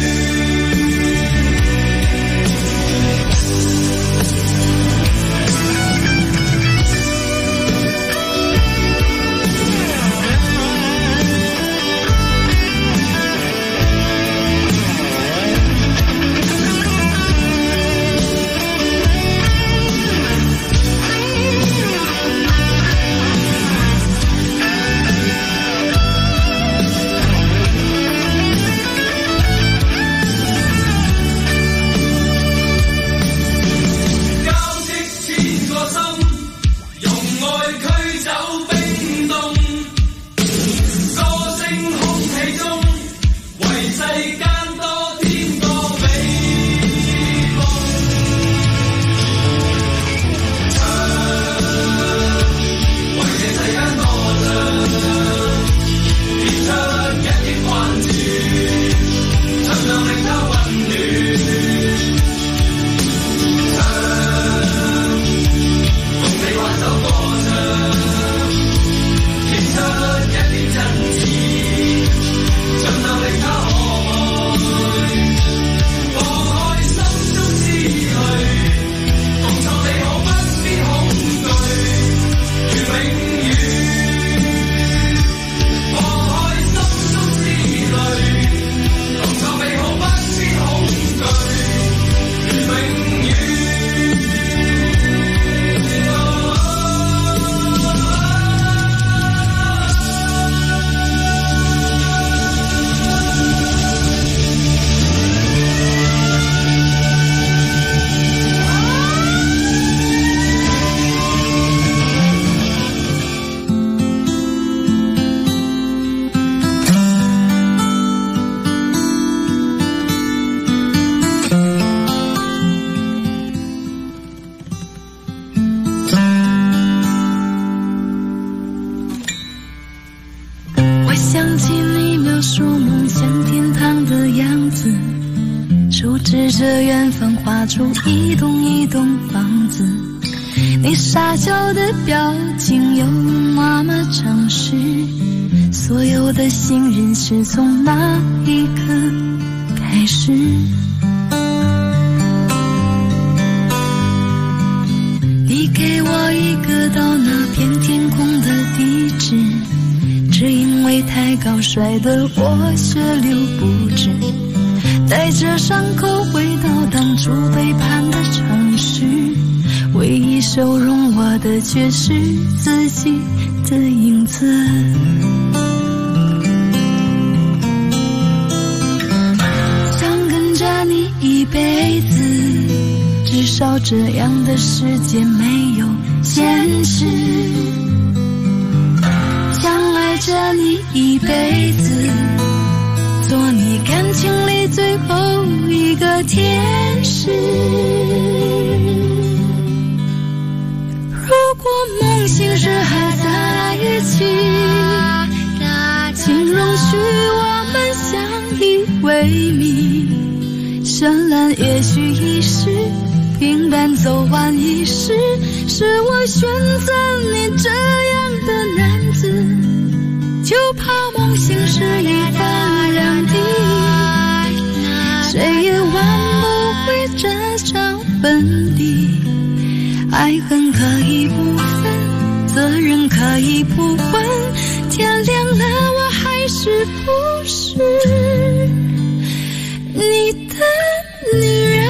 出一栋一栋房子，你傻笑的表情有那么诚实，所有的信任是从那一刻开始。你给我一个到那片天空的地址，只因为太高摔得我血流不止，带着伤口回到当初背叛的城市，唯一收容我的却是自己的影子。 一辈子，至少这样的世界没有现实。想爱着你一辈子，做你感情里最后一个天使。如果梦醒时还在一起，请容许我们相依为命。绚烂也许一时，平淡走完一世，是我选择你这样的男子，就怕梦醒时一分两地，谁也挽不回这场分离。爱恨可以不分，责任可以不问，天亮了我还是不是你的女人。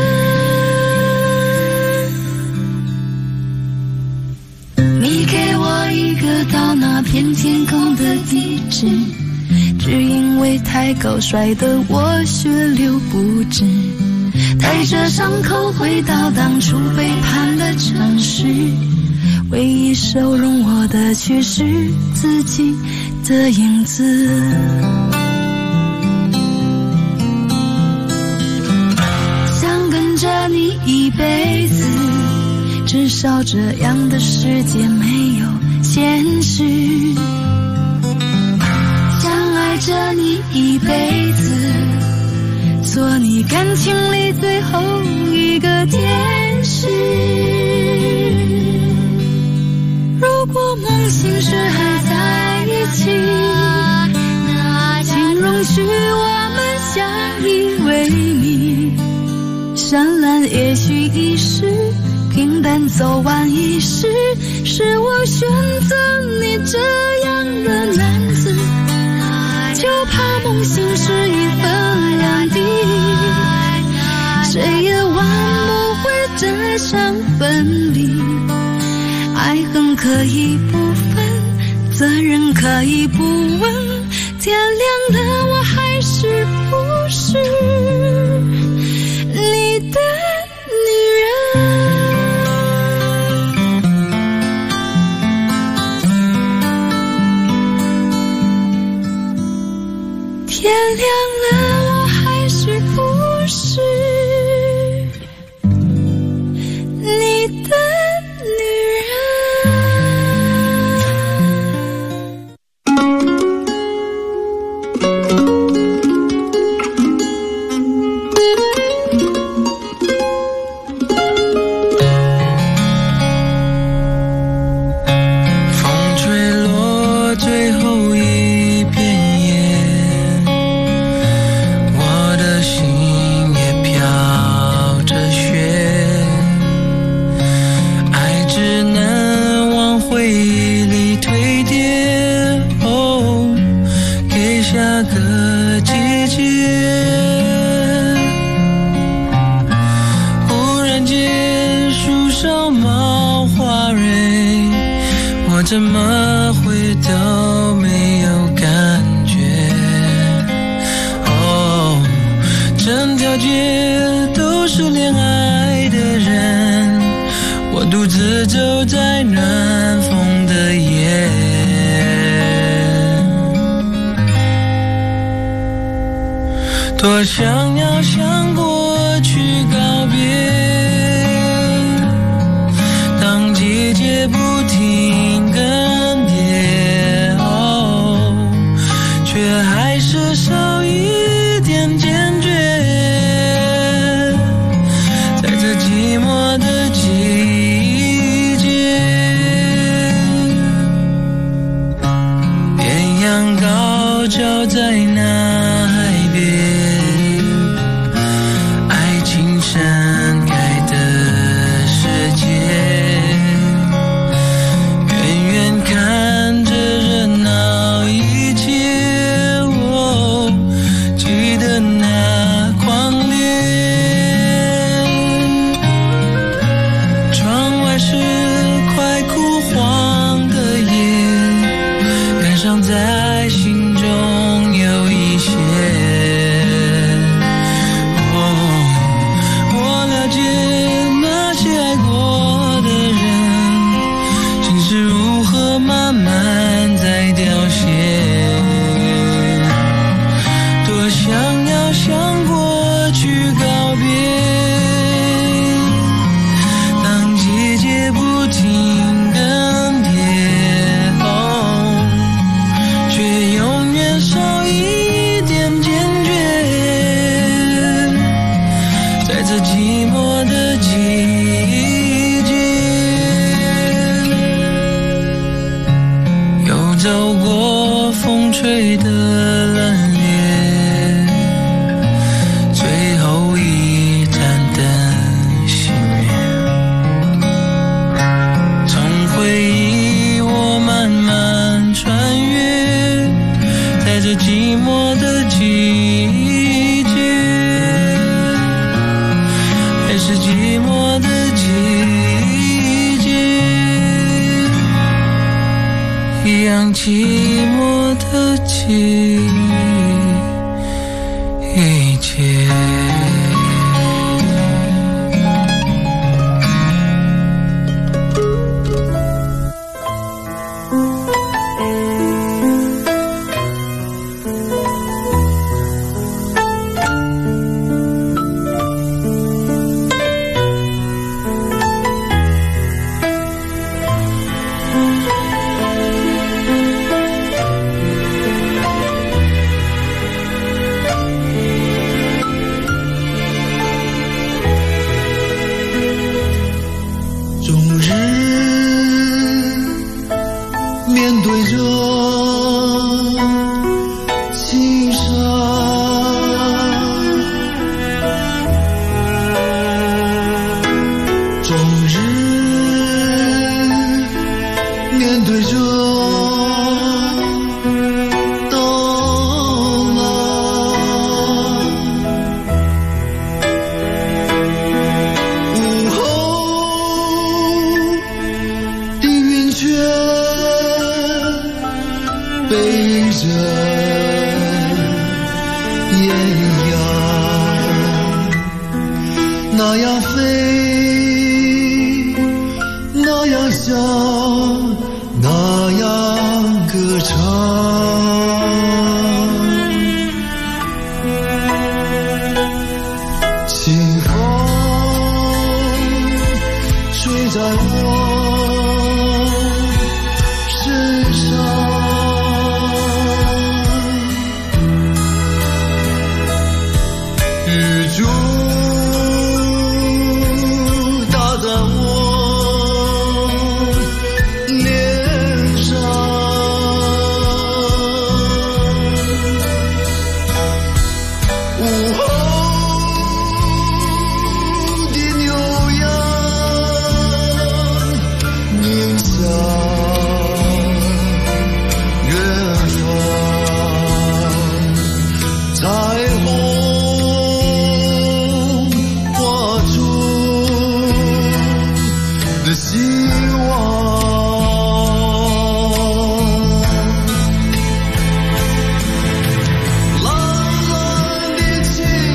你给我一个到那片天空的地址，只因为太高摔得我血流不止，带着伤口回到当初背叛的城市，唯一收容我的却是自己的影子。想跟着你一辈子，至少这样的世界没有现实。想爱着你一辈子，做你感情里最后一个天使。如果梦醒时还在一起，请容许我们相依为命。绚烂也许一时，平淡走完一世，是我选择你这样的男子，就怕梦醒时一分两地，谁也挽不回这场分离。爱恨可以不分，责任可以不问，天亮了我还是不是你的女人。天亮了我还是不是你的女人。 风吹落最后一片叶，我的心也飘着雪，爱只能往回忆里推跌，哦，给下个季节。忽然间树梢冒花蕊，我怎么会都没有感觉，哦，整条街都是恋爱的人，我独自走在暖风的夜，多想要向过去告别，当季节不停更迭，哦，却还是少一点坚决，在这寂寞的季节，艳阳高照在那海边，爱情盛开灰的蓝夜，最后一盏灯熄灭，从回忆我慢慢穿越，在这寂寞的季节，还是寂寞的季节，一样寂寞的季节。 蓝蓝的天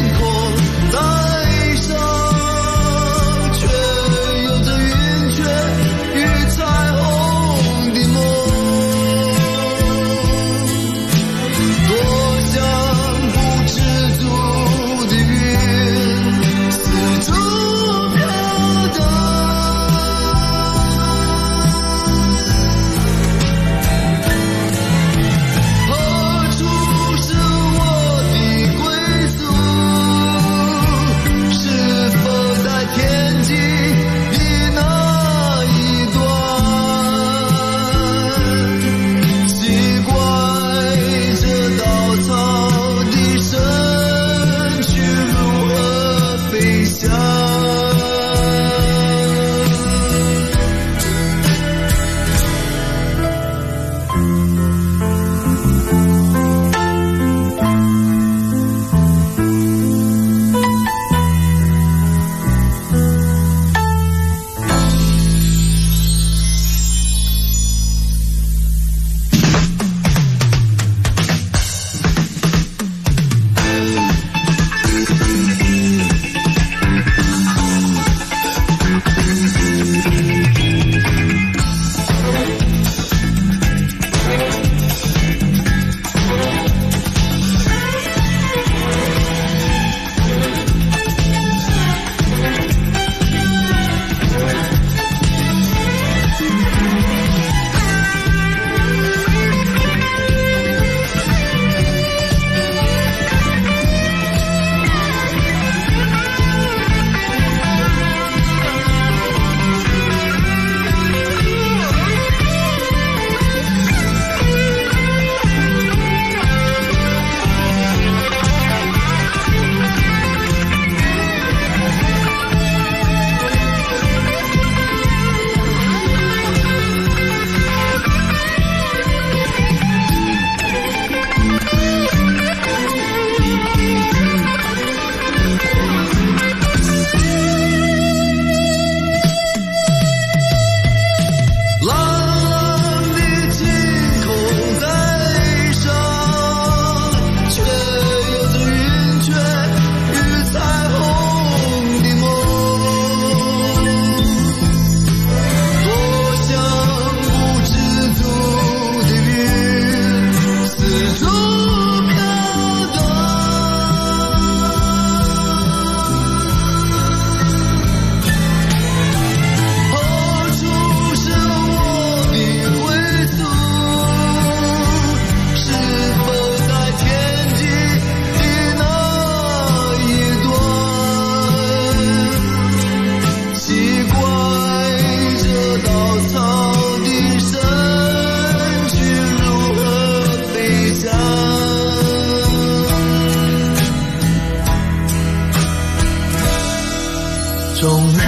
终日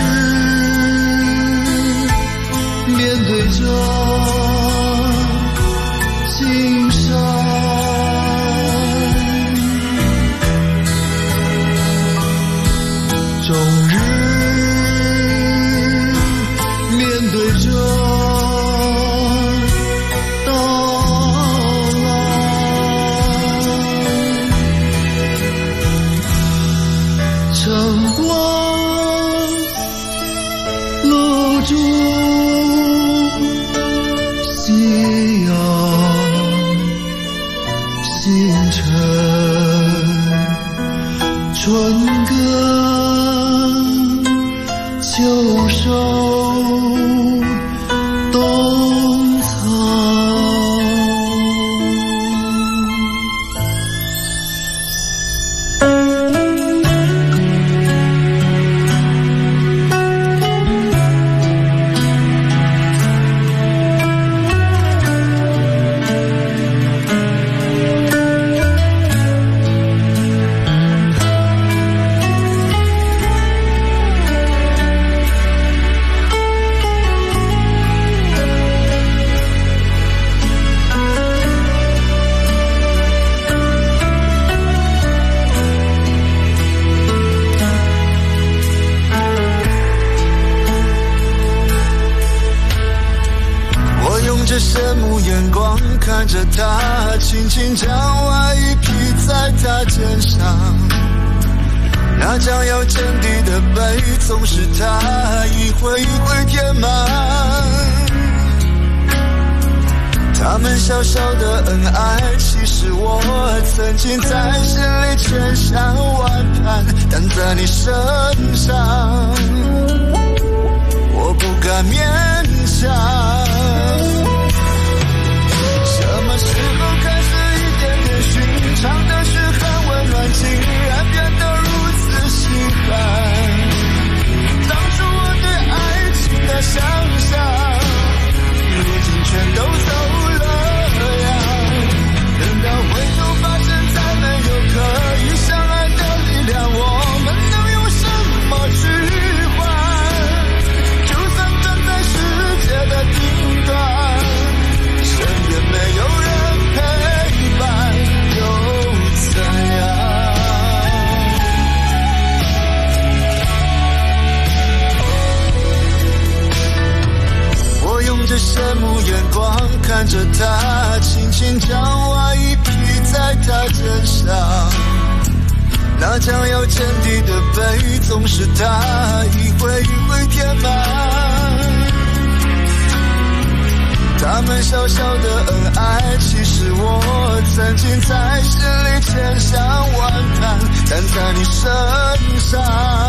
面对着青山，终日面对着到老，晨光露珠夕阳星辰，春耕秋收冬藏。 羡慕眼光看着他，轻轻将外衣披在他肩上，那将要见底的背总是他一回一回填满。他们小小的恩爱，其实我曾经在心里千想万盼，但在你身上我不敢勉强。什么时候开始一点点寻常的嘘寒问暖，竟然变得如此稀罕？当初我对爱情的想象，如今全都走了呀。等到回头发现再没有可以相爱的力量，我们能用什么去换？就算站在世界的顶端，身边没有人陪伴又怎样？我用着羡慕眼光看着他，轻轻将外衣披在他肩上，那将要见底的背总是他一回一回填满。他们小小的恩爱，其实我曾经在心里千想万盼，但在你身上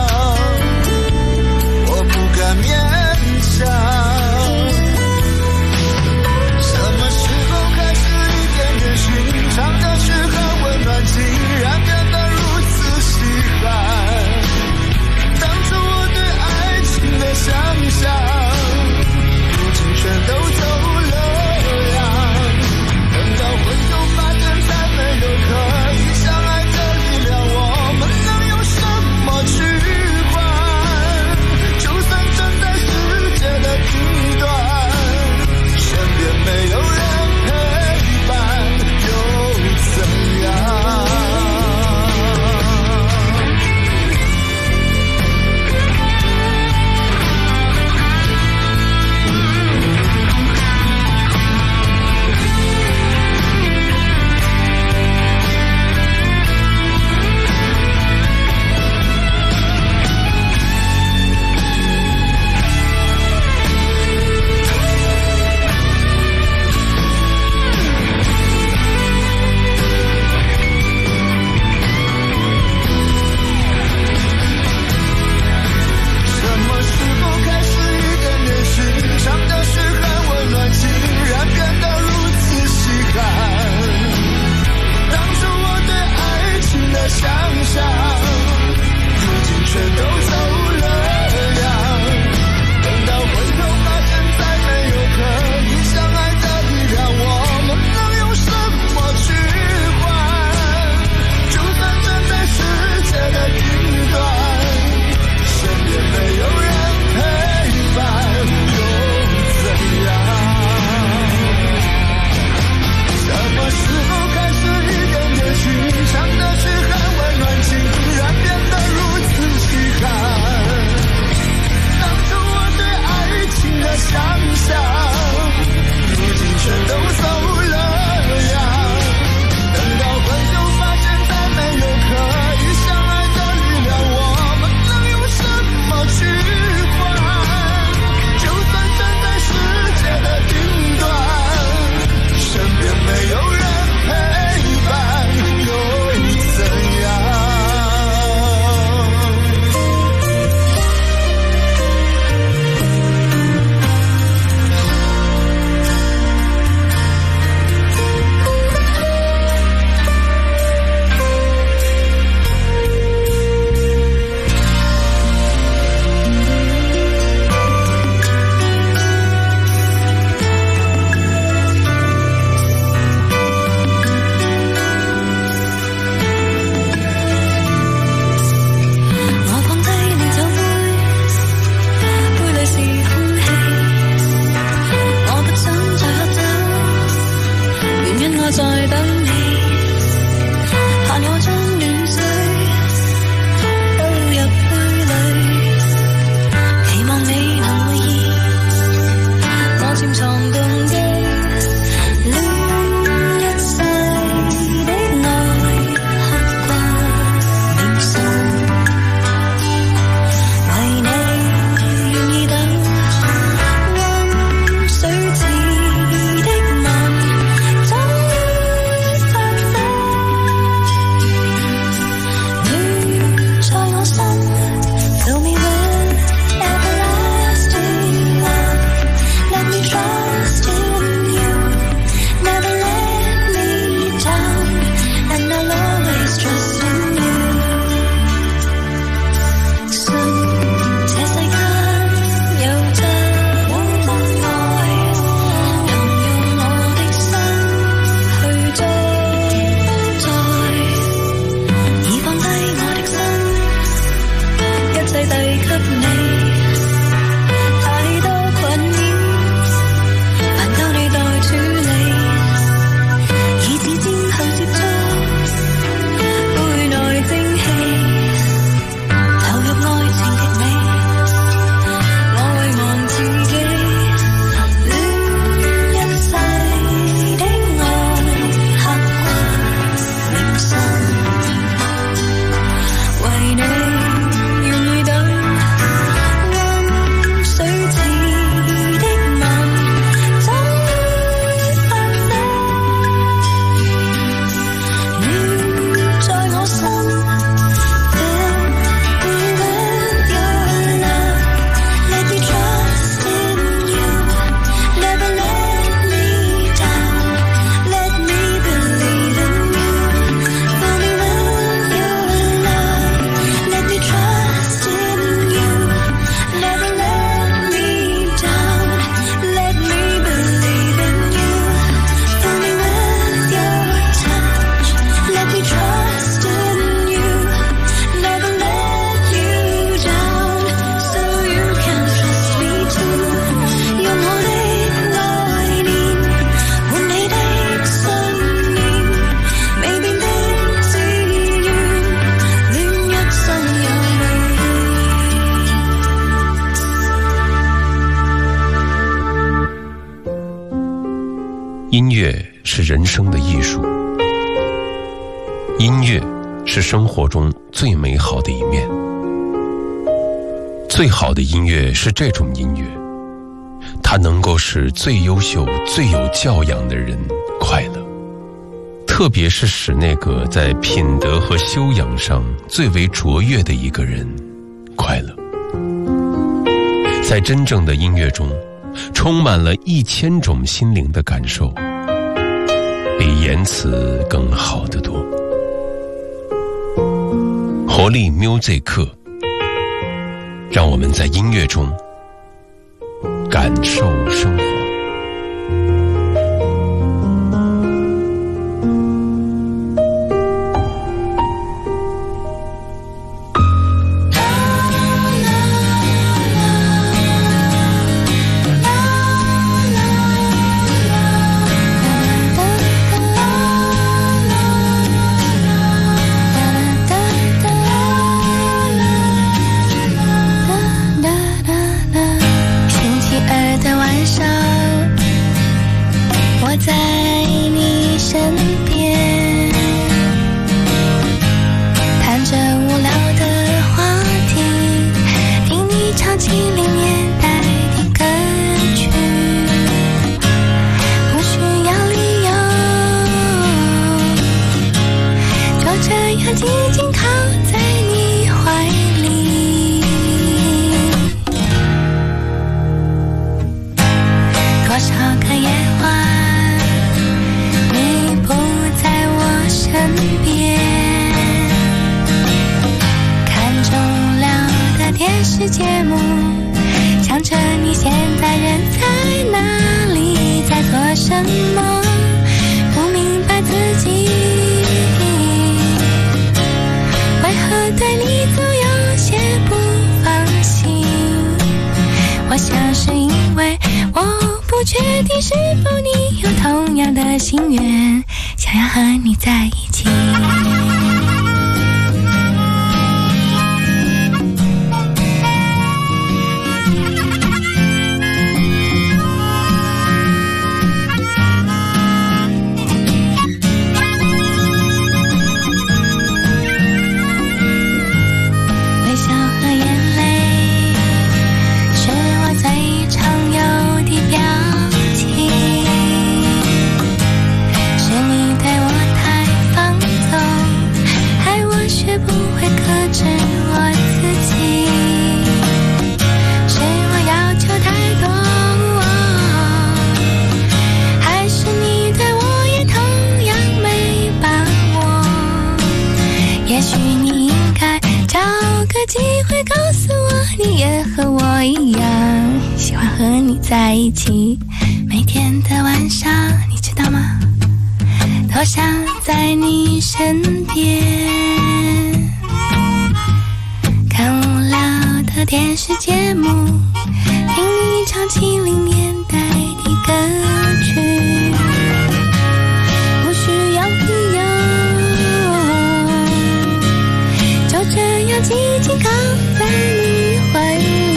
我不敢勉强。什么时候开始一点点寻常的嘘寒问暖，竟然变得如此稀罕？当初我对爱情的想象，如今全都走了呀。等到回头发现再没有可以相爱的力量，我们能用什么去音乐是人生的艺术，音乐是生活中最美好的一面。最好的音乐是这种音乐，它能够使最优秀、最有教养的人快乐，特别是使那个在品德和修养上最为卓越的一个人快乐。在真正的音乐中，充满了1000种心灵的感受，比言辞更好得多。活力 Music 课，让我们在音乐中感受生活。 在一起，每天的晚上，你知道吗？多想在你身边，看无聊的电视节目，听你唱70年代的歌曲，不需要理由，就这样静静靠在你怀里。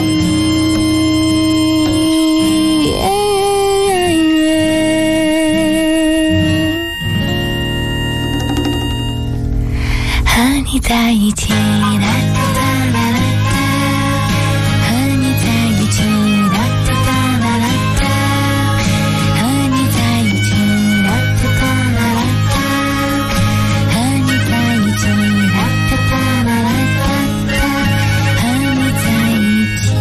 在一起，啦哒哒啦啦哒，和你在一起，啦哒哒啦啦哒，和你在一起，啦哒哒啦啦哒，和你在一起，啦哒哒啦啦哒，和你在一起。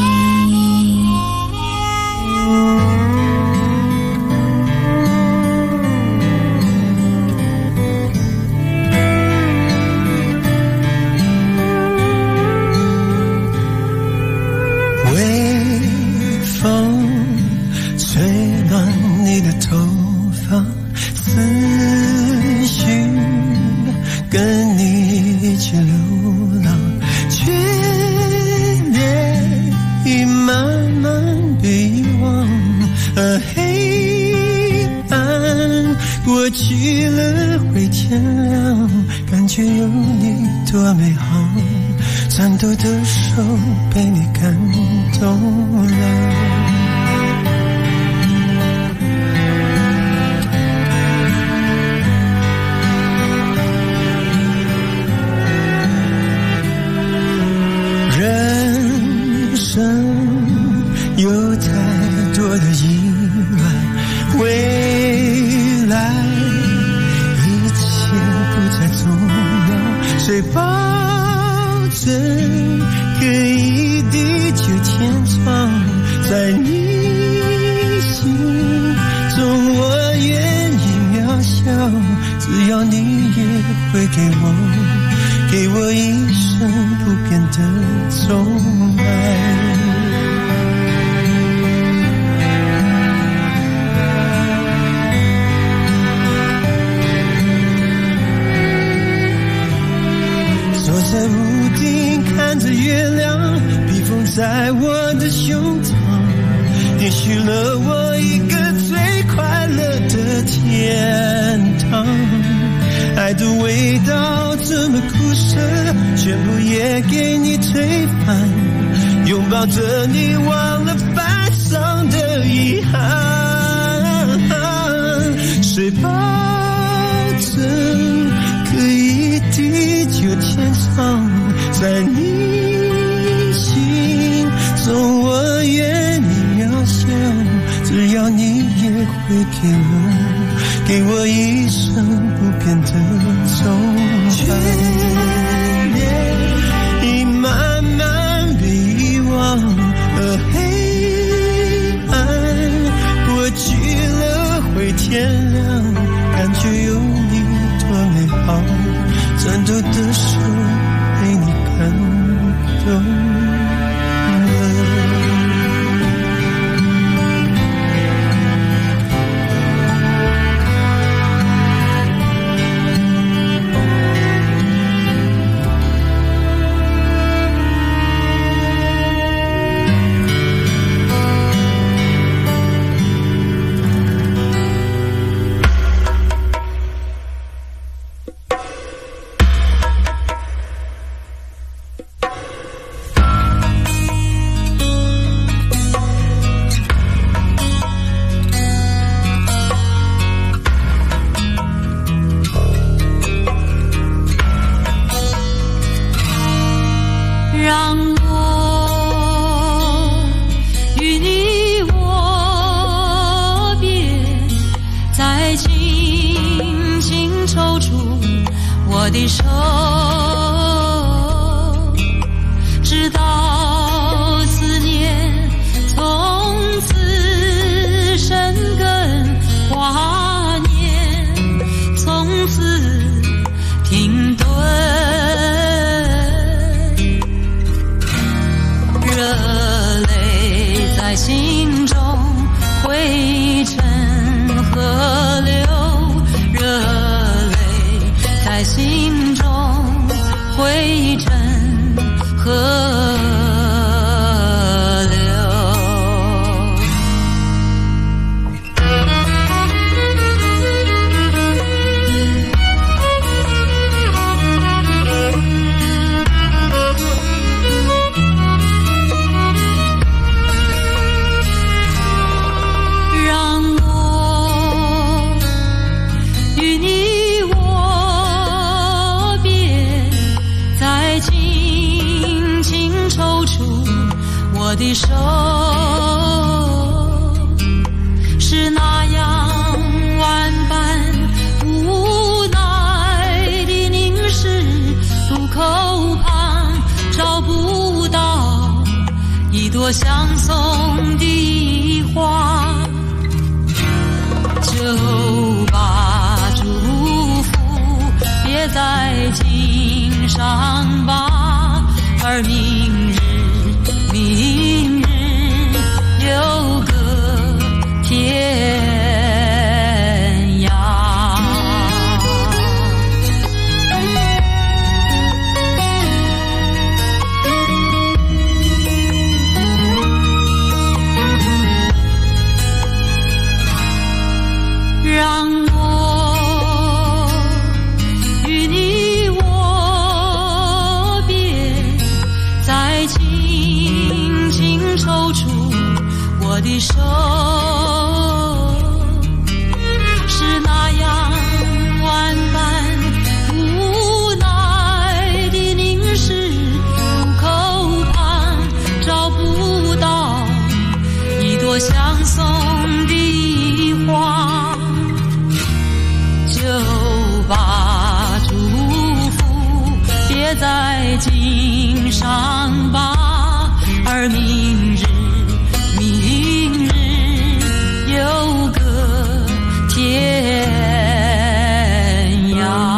颤抖的手被你感动了， 过的意外，未来一切不再重要，谁保证可以地久天长？在你心中我愿意渺小，只要你也会给我一生不变的钟爱。坐在屋顶看着月亮，披风在我的胸膛，也许了我一个最快乐的天堂。爱的味道这么苦涩，全部也给你推翻，拥抱着你忘了犯上的遗憾。谁保证可以地久天长？在你心中我愿你渺小，只要你也会给我一生不变的钟爱。已慢慢被遗忘，而黑暗过去了会天亮，感觉有你多美好，颤抖的手被你感动。 相送的花，就把祝福别在襟上吧，而明日有个天涯。让我与你握别，再轻轻抽出我的手，是那样万般无奈的凝视，路口旁找不到一朵相送心上吧，而明日有个天涯。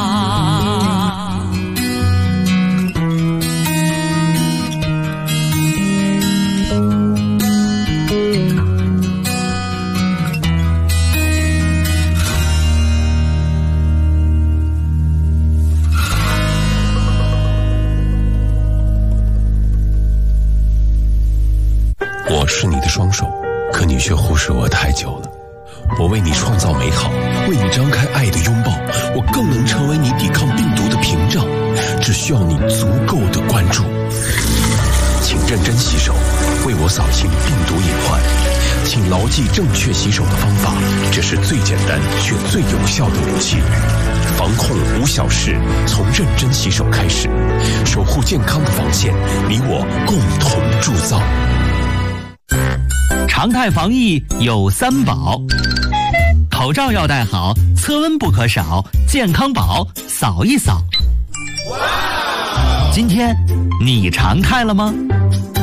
我是你的双手，可你却忽视我太久了。我为你创造美好，为你张开爱的拥抱，我更能成为你抵抗病毒的屏障，只需要你足够的关注。请认真洗手，为我扫清病毒隐患。请牢记正确洗手的方法，这是最简单却最有效的武器。防控无小事，从认真洗手开始，守护健康的防线，你我共同铸造。 常态防疫有3宝，口罩要戴好，测温不可少，健康宝扫一扫。今天你常态了吗？